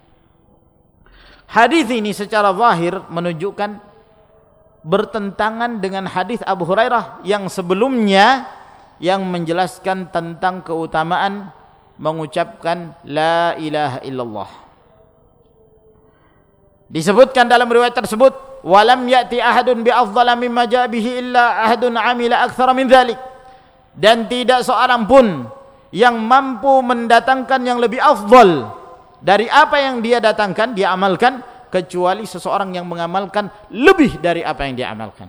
Speaker 1: Hadis ini secara zahir menunjukkan bertentangan dengan hadis Abu Hurairah yang sebelumnya yang menjelaskan tentang keutamaan mengucapkan la ilaha illallah. Disebutkan dalam riwayat tersebut, walam ya'ti ahadun bi afdhala mimma ja'a bihi illa ahadun amila aktsara min dzalik. Dan tidak seorang pun yang mampu mendatangkan yang lebih afdal dari apa yang dia datangkan, dia amalkan, kecuali seseorang yang mengamalkan lebih dari apa yang dia amalkan,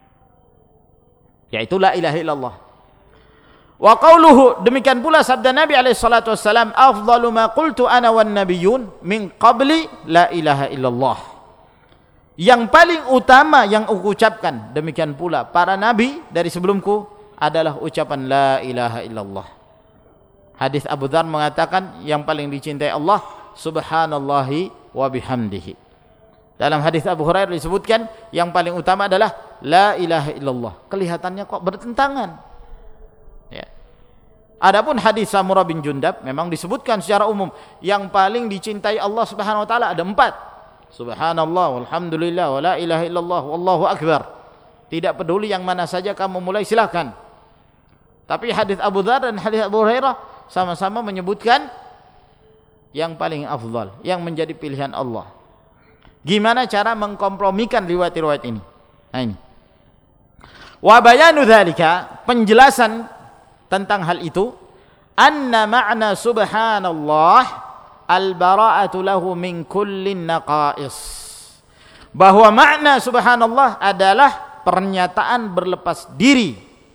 Speaker 1: yaitu la ilaha illallah. Wa qauluhu, demikian pula sabda Nabi alaihi salatu wassalam, afdalu ma qultu ana wan nabiyyun min qabli la ilaha illallah. Yang paling utama yang aku ucapkan, demikian pula para nabi dari sebelumku, adalah ucapan la ilaha illallah. Hadis Abu Dzar mengatakan yang paling dicintai Allah subhanallahi wa bihamdihi. Dalam hadis Abu Hurairah disebutkan yang paling utama adalah la ilaha illallah. Kelihatannya kok bertentangan. Ya. Adapun hadis Samurah bin Jundab memang disebutkan secara umum yang paling dicintai Allah Subhanahu wa taala ada empat. Subhanallah, walhamdulillah, wala ilaha illallah, wallahu akbar. Tidak peduli yang mana saja kamu mulai, silakan. Tapi hadis Abu Dzar dan hadis Abu Hurairah sama-sama menyebutkan yang paling afdal, yang menjadi pilihan Allah. Gimana cara mengkompromikan riwayat-riwayat ini? Nah ini. Wa bayanu dzalika, penjelasan tentang hal itu, anna ma'na subhanallah al-bara'atu lahu min kullin naqais. Bahwa makna subhanallah adalah pernyataan berlepas diri,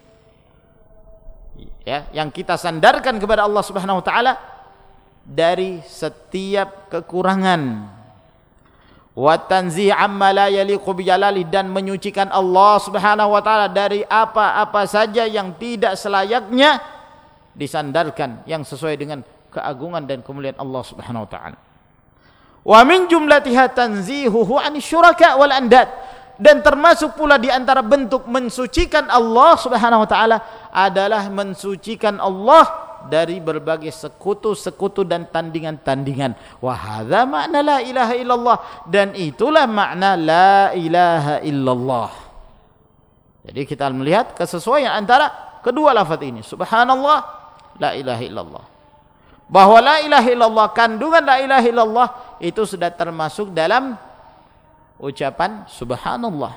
Speaker 1: ya, yang kita sandarkan kepada Allah Subhanahu wa taala dari setiap kekurangan. Wa tanzih amma la yaliqu bi jalali, dan menyucikan Allah Subhanahu wa taala dari apa-apa saja yang tidak selayaknya disandarkan, yang sesuai dengan keagungan dan kemuliaan Allah Subhanahu wa taala. Wa min jumlatiha tanzihuhu 'ani syuraka wal andad, dan termasuk pula di antara bentuk mensucikan Allah Subhanahu wa taala adalah mensucikan Allah dari berbagai sekutu-sekutu dan tandingan-tandingan. Wa hadza makna la ilaha illallah, dan itulah makna la ilaha illallah. Jadi kita melihat kesesuaian antara kedua lafaz ini, subhanallah, la ilaha illallah. Bahwa la ilaha illallah, kandungan la ilaha illallah itu sudah termasuk dalam ucapan subhanallah.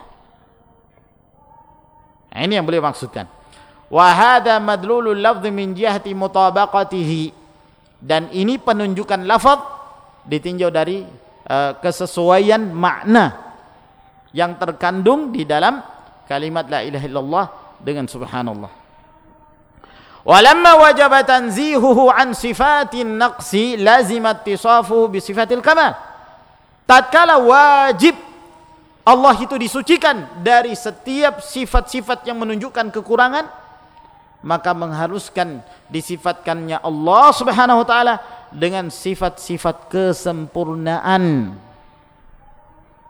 Speaker 1: Nah, ini yang beliau maksudkan. Wa hadza madlulul lafdh min jihati mutabaqatihi, dan ini penunjukan lafaz ditinjau dari uh, kesesuaian makna yang terkandung di dalam kalimat la ilaha illallah dengan subhanallah. Walamma wajaba tanzihuhu an sifatin naqsi lazima ittisafuhu bi sifatil kamal. Tatkala wajib Allah itu disucikan dari setiap sifat-sifat yang menunjukkan kekurangan, maka mengharuskan disifatkannya Allah Subhanahu wa taala dengan sifat-sifat kesempurnaan.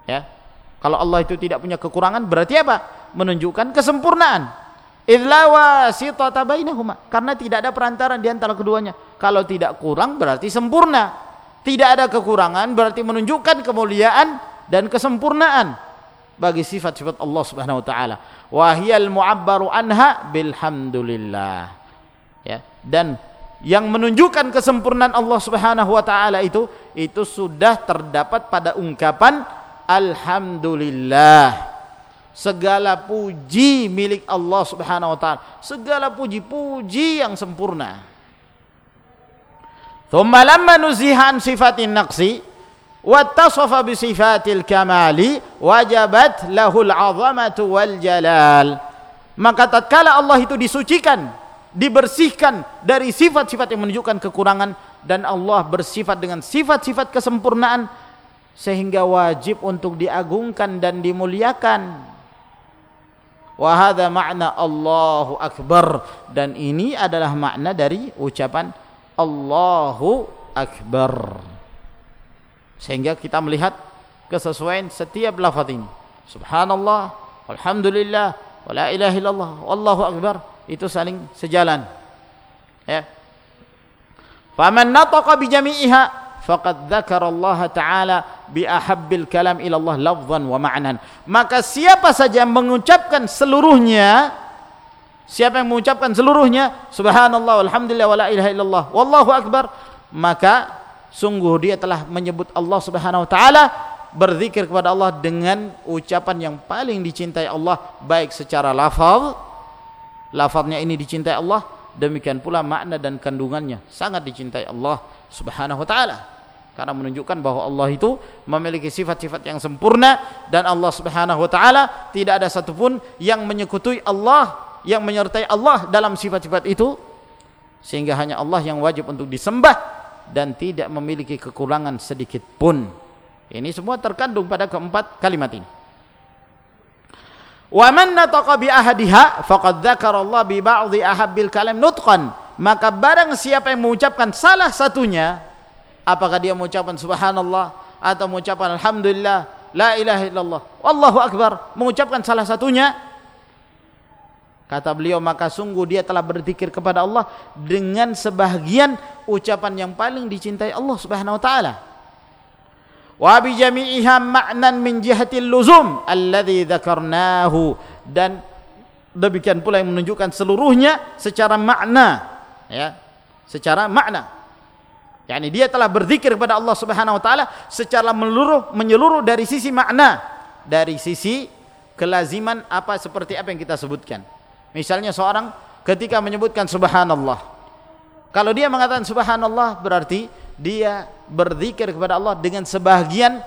Speaker 1: Ya. Kalau Allah itu tidak punya kekurangan berarti apa? Menunjukkan kesempurnaan. Idla wasitata bainahuma, karena tidak ada perantara di antara keduanya. Kalau tidak kurang berarti sempurna. Tidak ada kekurangan berarti menunjukkan kemuliaan dan kesempurnaan bagi sifat-sifat Allah Subhanahu wa taala. Wa hiyal mu'abbaru anha bilhamdulillah. Ya, dan yang menunjukkan kesempurnaan Allah Subhanahu wa taala itu itu sudah terdapat pada ungkapan alhamdulillah. Segala puji milik Allah Subhanahu wa taala, segala puji-puji yang sempurna. Thumma lamma nuziha an sifatin naqsi wattasafa bi sifatil kamali wajabat lahul 'azamatu wal jalal. Maka tatkala Allah itu disucikan, dibersihkan dari sifat-sifat yang menunjukkan kekurangan, dan Allah bersifat dengan sifat-sifat kesempurnaan, sehingga wajib untuk diagungkan dan dimuliakan. Wa hadza makna Allahu Akbar, dan ini adalah makna dari ucapan Allahu Akbar. Sehingga kita melihat kesesuaian setiap lafaz ini. Subhanallah, walhamdulillah, wala ilaha illallah, wallahu akbar, itu saling sejalan. Ya. Faman nataqa bi jami'iha faqad dzakara Allah taala bi ahabbil kalam ila Allah lafzan wa ma'nan. Maka siapa saja yang mengucapkan seluruhnya, siapa yang mengucapkan seluruhnya subhanallah walhamdulillah wala ilaha illallah wallahu akbar, maka sungguh dia telah menyebut Allah Subhanahu wa taala, berzikir kepada Allah dengan ucapan yang paling dicintai Allah, baik secara lafaz, lafaznya ini dicintai Allah, demikian pula makna dan kandungannya sangat dicintai Allah Subhanahu wa taala. Karena menunjukkan bahwa Allah itu memiliki sifat-sifat yang sempurna, dan Allah Subhanahu wa taala tidak ada satupun yang menyekutui Allah, yang menyertai Allah dalam sifat-sifat itu, sehingga hanya Allah yang wajib untuk disembah dan tidak memiliki kekurangan sedikit pun. Ini semua terkandung pada keempat kalimat ini. Wa man nataqa bi ahadiha faqad dzakara Allah bi ba'dhi ahabbil kalam nutqan. Maka barang siapa yang mengucapkan salah satunya, apakah dia mengucapkan subhanallah atau mengucapkan alhamdulillah, la ilaha illallah, wallahu akbar, mengucapkan salah satunya, kata beliau, maka sungguh dia telah berzikir kepada Allah dengan sebahagian ucapan yang paling dicintai Allah Subhanahu wa taala. Wa bi jami'iha ma'nan min jihatil luzum alladhi dzakarnahu, dan demikian pula yang menunjukkan seluruhnya secara makna, ya, secara makna. yakni dia telah berzikir kepada Allah Subhanahu wa taala secara menyeluruh menyeluruh dari sisi makna, dari sisi kelaziman apa seperti apa yang kita sebutkan. Misalnya seorang ketika menyebutkan subhanallah, kalau dia mengatakan subhanallah berarti dia berzikir kepada Allah dengan sebahagian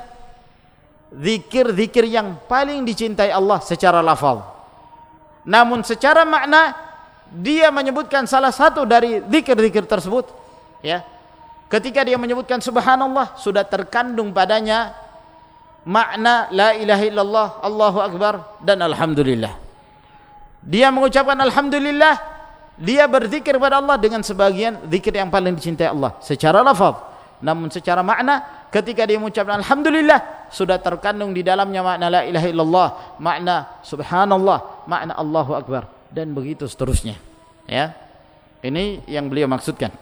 Speaker 1: zikir-zikir yang paling dicintai Allah secara lafal. Namun secara makna dia menyebutkan salah satu dari zikir-zikir tersebut, ya. Ketika dia menyebutkan subhanallah sudah terkandung padanya makna la ilaha illallah, Allahu akbar dan alhamdulillah. Dia mengucapkan alhamdulillah, dia berzikir kepada Allah dengan sebagian zikir yang paling dicintai Allah secara lafaz. Namun secara makna ketika dia mengucapkan alhamdulillah sudah terkandung di dalamnya makna la ilaha illallah, makna subhanallah, makna Allahu akbar dan begitu seterusnya, ya. Ini yang beliau maksudkan.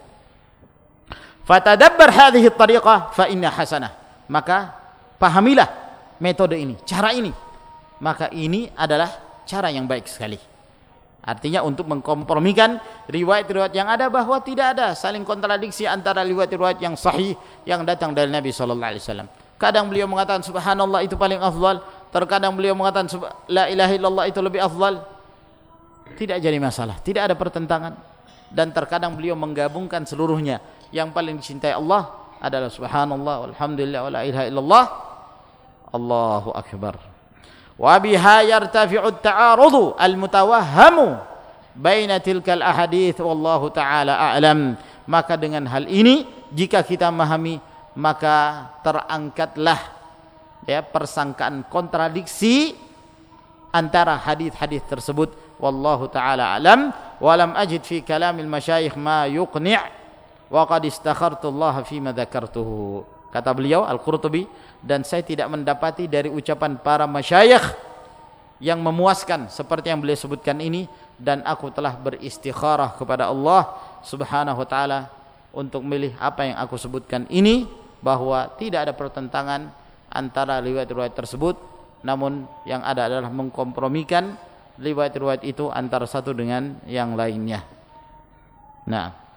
Speaker 1: Fatadabbar hadhihi at-tariqah fa inna hasanah. Maka pahamilah metode ini, cara ini. Maka ini adalah cara yang baik sekali. Artinya untuk mengkompromikan riwayat-riwayat yang ada bahwa tidak ada saling kontradiksi antara riwayat-riwayat yang sahih yang datang dari Nabi sallallahu alaihi wasallam. Kadang beliau mengatakan subhanallah itu paling afdal, terkadang beliau mengatakan la ilaha illallah itu lebih afdal. Tidak jadi masalah, tidak ada pertentangan. Dan terkadang beliau menggabungkan seluruhnya. Yang paling dicintai Allah adalah subhanallah walhamdulillah wala ilaha illallah, Allahu akbar. Wa biha yartafi'u at-ta'arudu al-mutawahhamu baina tilka al-ahadits wallahu ta'ala a'lam. Maka dengan hal ini jika kita memahami maka terangkatlah, ya, persangkaan kontradiksi antara hadis-hadis tersebut, wallahu ta'ala a'lam. Wa lam ajid fi kalamil masyayikh ma yuqni' wa qad istakhartu Allah fi ma dzakartuhu. Kata beliau Al-Qurtubi, dan saya tidak mendapati dari ucapan para masyayikh yang memuaskan seperti yang beliau sebutkan ini, dan aku telah beristikharah kepada Allah Subhanahu wa taala untuk milih apa yang aku sebutkan ini, bahwa tidak ada pertentangan antara riwayat-riwayat tersebut, namun yang ada adalah mengkompromikan riwayat-riwayat itu antara satu dengan yang lainnya. Nah,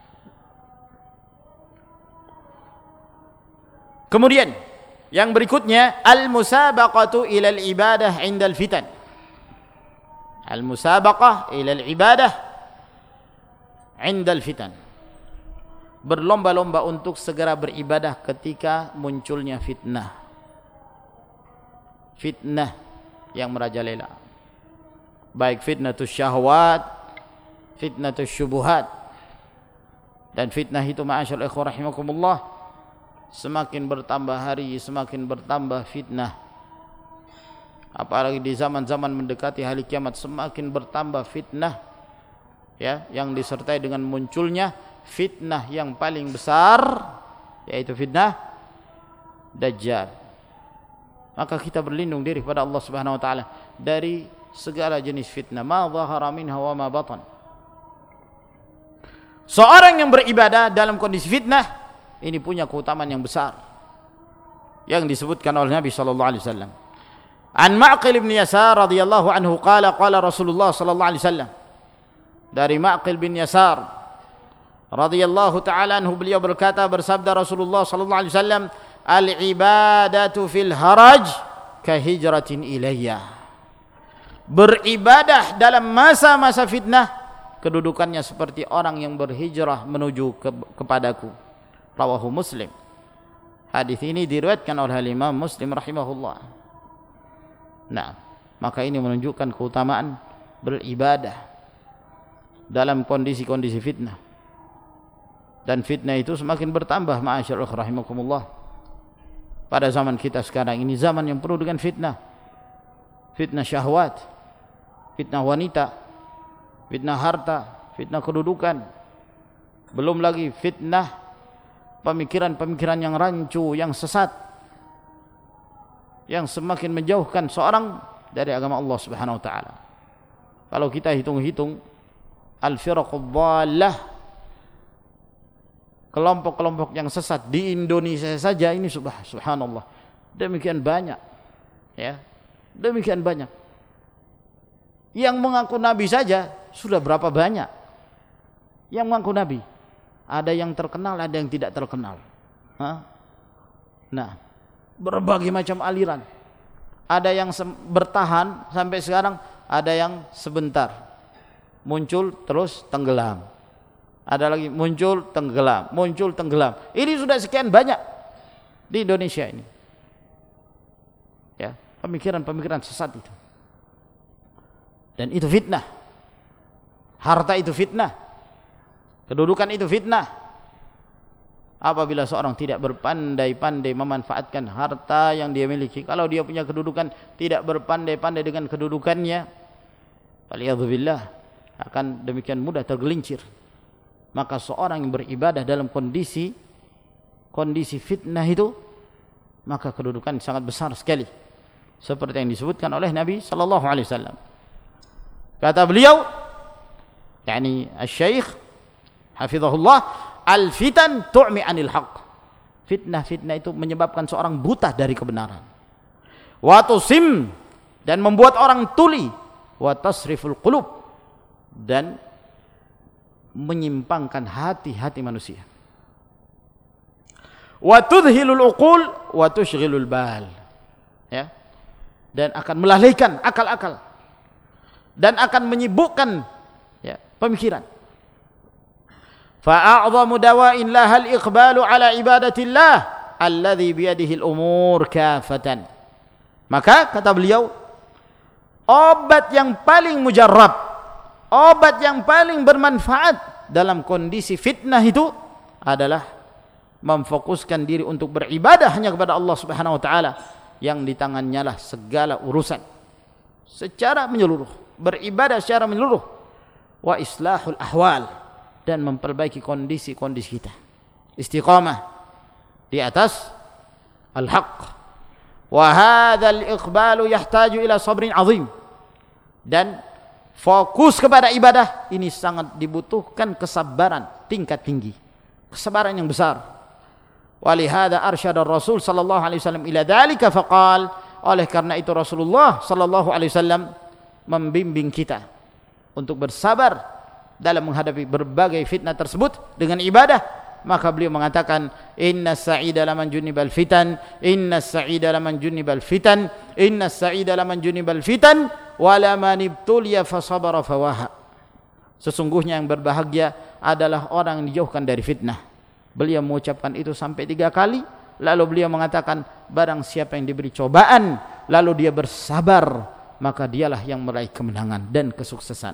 Speaker 1: kemudian yang berikutnya, al-musabaqatu ilal ibadah indal fitan. Al-musabaqah ilal ibadah indal fitan. Berlomba-lomba untuk segera beribadah ketika munculnya fitnah. Fitnah yang merajalela. Baik fitnatus syahwat, fitnatus syubuhat. Dan fitnah itu ma'asyarul ikhwah rahimakumullah, semakin bertambah hari semakin bertambah fitnah. Apalagi di zaman-zaman mendekati hari kiamat semakin bertambah fitnah, ya, yang disertai dengan munculnya fitnah yang paling besar, yaitu fitnah Dajjal. Maka kita berlindung diri kepada Allah Subhanahu wa taala dari segala jenis fitnah, ma dhahara minha wa ma batan. Seorang yang beribadah dalam kondisi fitnah ini punya keutamaan yang besar yang disebutkan oleh Nabi sallallahu alaihi wasallam. An Ma'qil bin Yasar radhiyallahu anhu qala qala Rasulullah sallallahu alaihi wasallam. Dari Ma'qil bin Yasar radhiyallahu taala anhu, beliau berkata, bersabda Rasulullah sallallahu alaihi wasallam, al-ibadatu fil haraj ka hijratin ilayya. Beribadah dalam masa-masa fitnah kedudukannya seperti orang yang berhijrah menuju ke, kepadaku. Rawahu Muslim. Hadis ini diriwayatkan oleh Imam Muslim rahimahullah. Nah, maka ini menunjukkan keutamaan beribadah dalam kondisi-kondisi fitnah. Dan fitnah itu semakin bertambah, ma'asyarul rahimakumullah. Pada zaman kita sekarang ini zaman yang penuh dengan fitnah. Fitnah syahwat, fitnah wanita, fitnah harta, fitnah kedudukan. Belum lagi fitnah pemikiran-pemikiran yang rancu, yang sesat, yang semakin menjauhkan seorang dari agama Allah Subhanahu wa taala. Kalau kita hitung-hitung al-firaqud dhallah, kelompok-kelompok yang sesat di Indonesia saja ini subhanallah demikian banyak, ya. Demikian banyak. Yang mengaku nabi saja sudah berapa banyak yang mengaku nabi. Ada yang terkenal, ada yang tidak terkenal. Hah? Nah, berbagai macam aliran. Ada yang bertahan sampai sekarang, ada yang sebentar muncul terus tenggelam. Ada lagi muncul tenggelam, muncul tenggelam. Ini sudah sekian banyak di Indonesia ini. Ya, pemikiran-pemikiran sesat itu. Dan itu fitnah. Harta itu fitnah. Kedudukan itu fitnah. Apabila seorang tidak berpandai-pandai memanfaatkan harta yang dia miliki, kalau dia punya kedudukan tidak berpandai-pandai dengan kedudukannya, waliyadzubillah, akan demikian mudah tergelincir. Maka seorang yang beribadah dalam kondisi kondisi fitnah itu, maka kedudukan sangat besar sekali, seperti yang disebutkan oleh Nabi sallallahu alaihi wasallam. Kata beliau, yakni asy-syaikh hafizahullah, al-fitan tu'mi 'anil haqq. Fitnah-fitnah itu menyebabkan seorang buta dari kebenaran. Wa tusim, dan membuat orang tuli. Wa tasriful qulub, dan menyimpangkan hati-hati manusia. Wa tudhilul uqul wa tushghilul bal. Ya. Dan akan melalaikan akal-akal dan akan menyibukkan, ya, pemikiran. Fa'a'zamu dawa'in lahal iqbalu ala ibadatillah alladhi biyadihi al-umur kafatan. Maka kata beliau, obat yang paling mujarrab, obat yang paling bermanfaat dalam kondisi fitnah itu adalah memfokuskan diri untuk beribadah hanya kepada Allah Subhanahu wa taala, yang di tangannya lah segala urusan secara menyeluruh, beribadah secara menyeluruh, wa islahul ahwal, dan memperbaiki kondisi-kondisi kita, istiqamah di atas al-haq. Wa hadzal iqbalu yahtaju ila sabrin azim. Dan fokus kepada ibadah ini sangat dibutuhkan kesabaran tingkat tinggi, kesabaran yang besar. Walihada arsyada Rasul sallallahu alaihi wasallam ila dzalika faqal, oleh karena itu Rasulullah sallallahu alaihi wasallam membimbing kita untuk bersabar dalam menghadapi berbagai fitnah tersebut dengan ibadah. Maka beliau mengatakan, inna sa'ida laman junibal fitan, inna sa'ida laman junibal fitan, inna sa'ida laman junibal fitan, wala man ibtuliya fasabara fawaha. Sesungguhnya yang berbahagia adalah orang yang dijauhkan dari fitnah. Beliau mengucapkan itu sampai tiga kali. Lalu beliau mengatakan, barang siapa yang diberi cobaan lalu dia bersabar, maka dialah yang meraih kemenangan dan kesuksesan.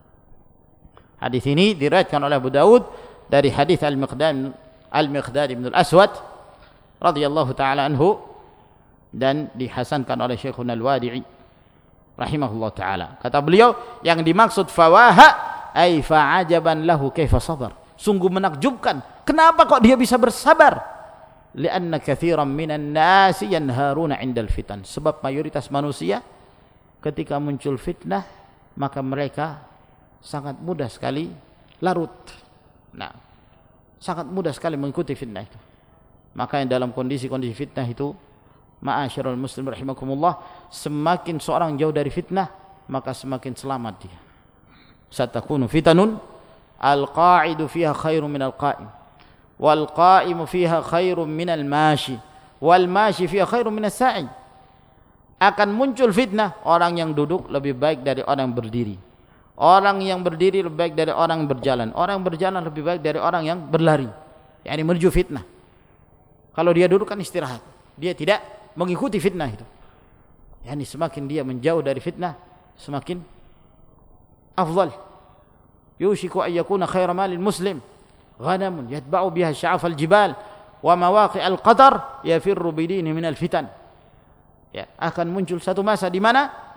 Speaker 1: Hadis ini diriwayatkan oleh Abu Daud dari hadis Al-Miqdad Al-Miqdad bin Al-Aswad radhiyallahu taala anhu, dan dihasankan oleh Syekhuna Al-Wadi'i rahimahullah taala. Kata beliau, yang dimaksud fawaha ay fa'ajaban lahu kaifa sabar. Sungguh menakjubkan, kenapa kok dia bisa bersabar? Lianna katsiran minan nasi yanharuna 'indal fitan. Sebab mayoritas manusia ketika muncul fitnah maka mereka sangat mudah sekali larut. Nah, sangat mudah sekali mengikuti fitnah itu. Maka yang dalam kondisi-kondisi fitnah itu, ma'asyiral muslim rahimakumullah, semakin seorang jauh dari fitnah, maka semakin selamat dia. Satakunu fitanun al-qa'idu fiha khairun minal qa'im, wal qa'imu fiha khairun minal mashi, wal mashi fiha khairun minas sa'i. Akan muncul fitnah, orang yang duduk lebih baik dari orang yang berdiri. Orang yang berdiri lebih baik dari orang yang berjalan. Orang yang berjalan lebih baik dari orang yang berlari. Yani menuju fitnah. Kalau dia duduk kan istirahat. Dia tidak mengikuti fitnah itu. Yani semakin dia menjauh dari fitnah, semakin afdal. Yushiku an yakuna khaira malil muslim ghanamun yatba'u biha sya'afal jibal wa mawaqi'al qatar yafirru bidini minal fitan. Ya, akan muncul satu masa di mana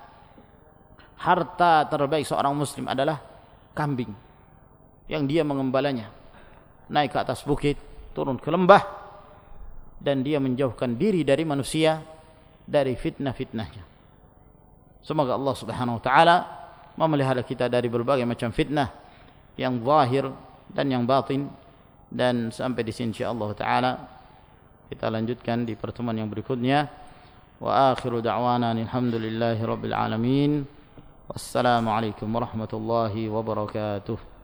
Speaker 1: harta terbaik seorang muslim adalah kambing yang dia mengembalanya naik ke atas bukit, turun ke lembah, dan dia menjauhkan diri dari manusia dari fitnah-fitnahnya. Semoga Allah Subhanahu wa taala memelihara kita dari berbagai macam fitnah yang zahir dan yang batin. Dan sampai di sini insyaallah taala kita lanjutkan di pertemuan yang berikutnya. Wa akhiru da'wana alhamdulillahi rabbil alamin. Wassalamualaikum warahmatullahi wabarakatuh.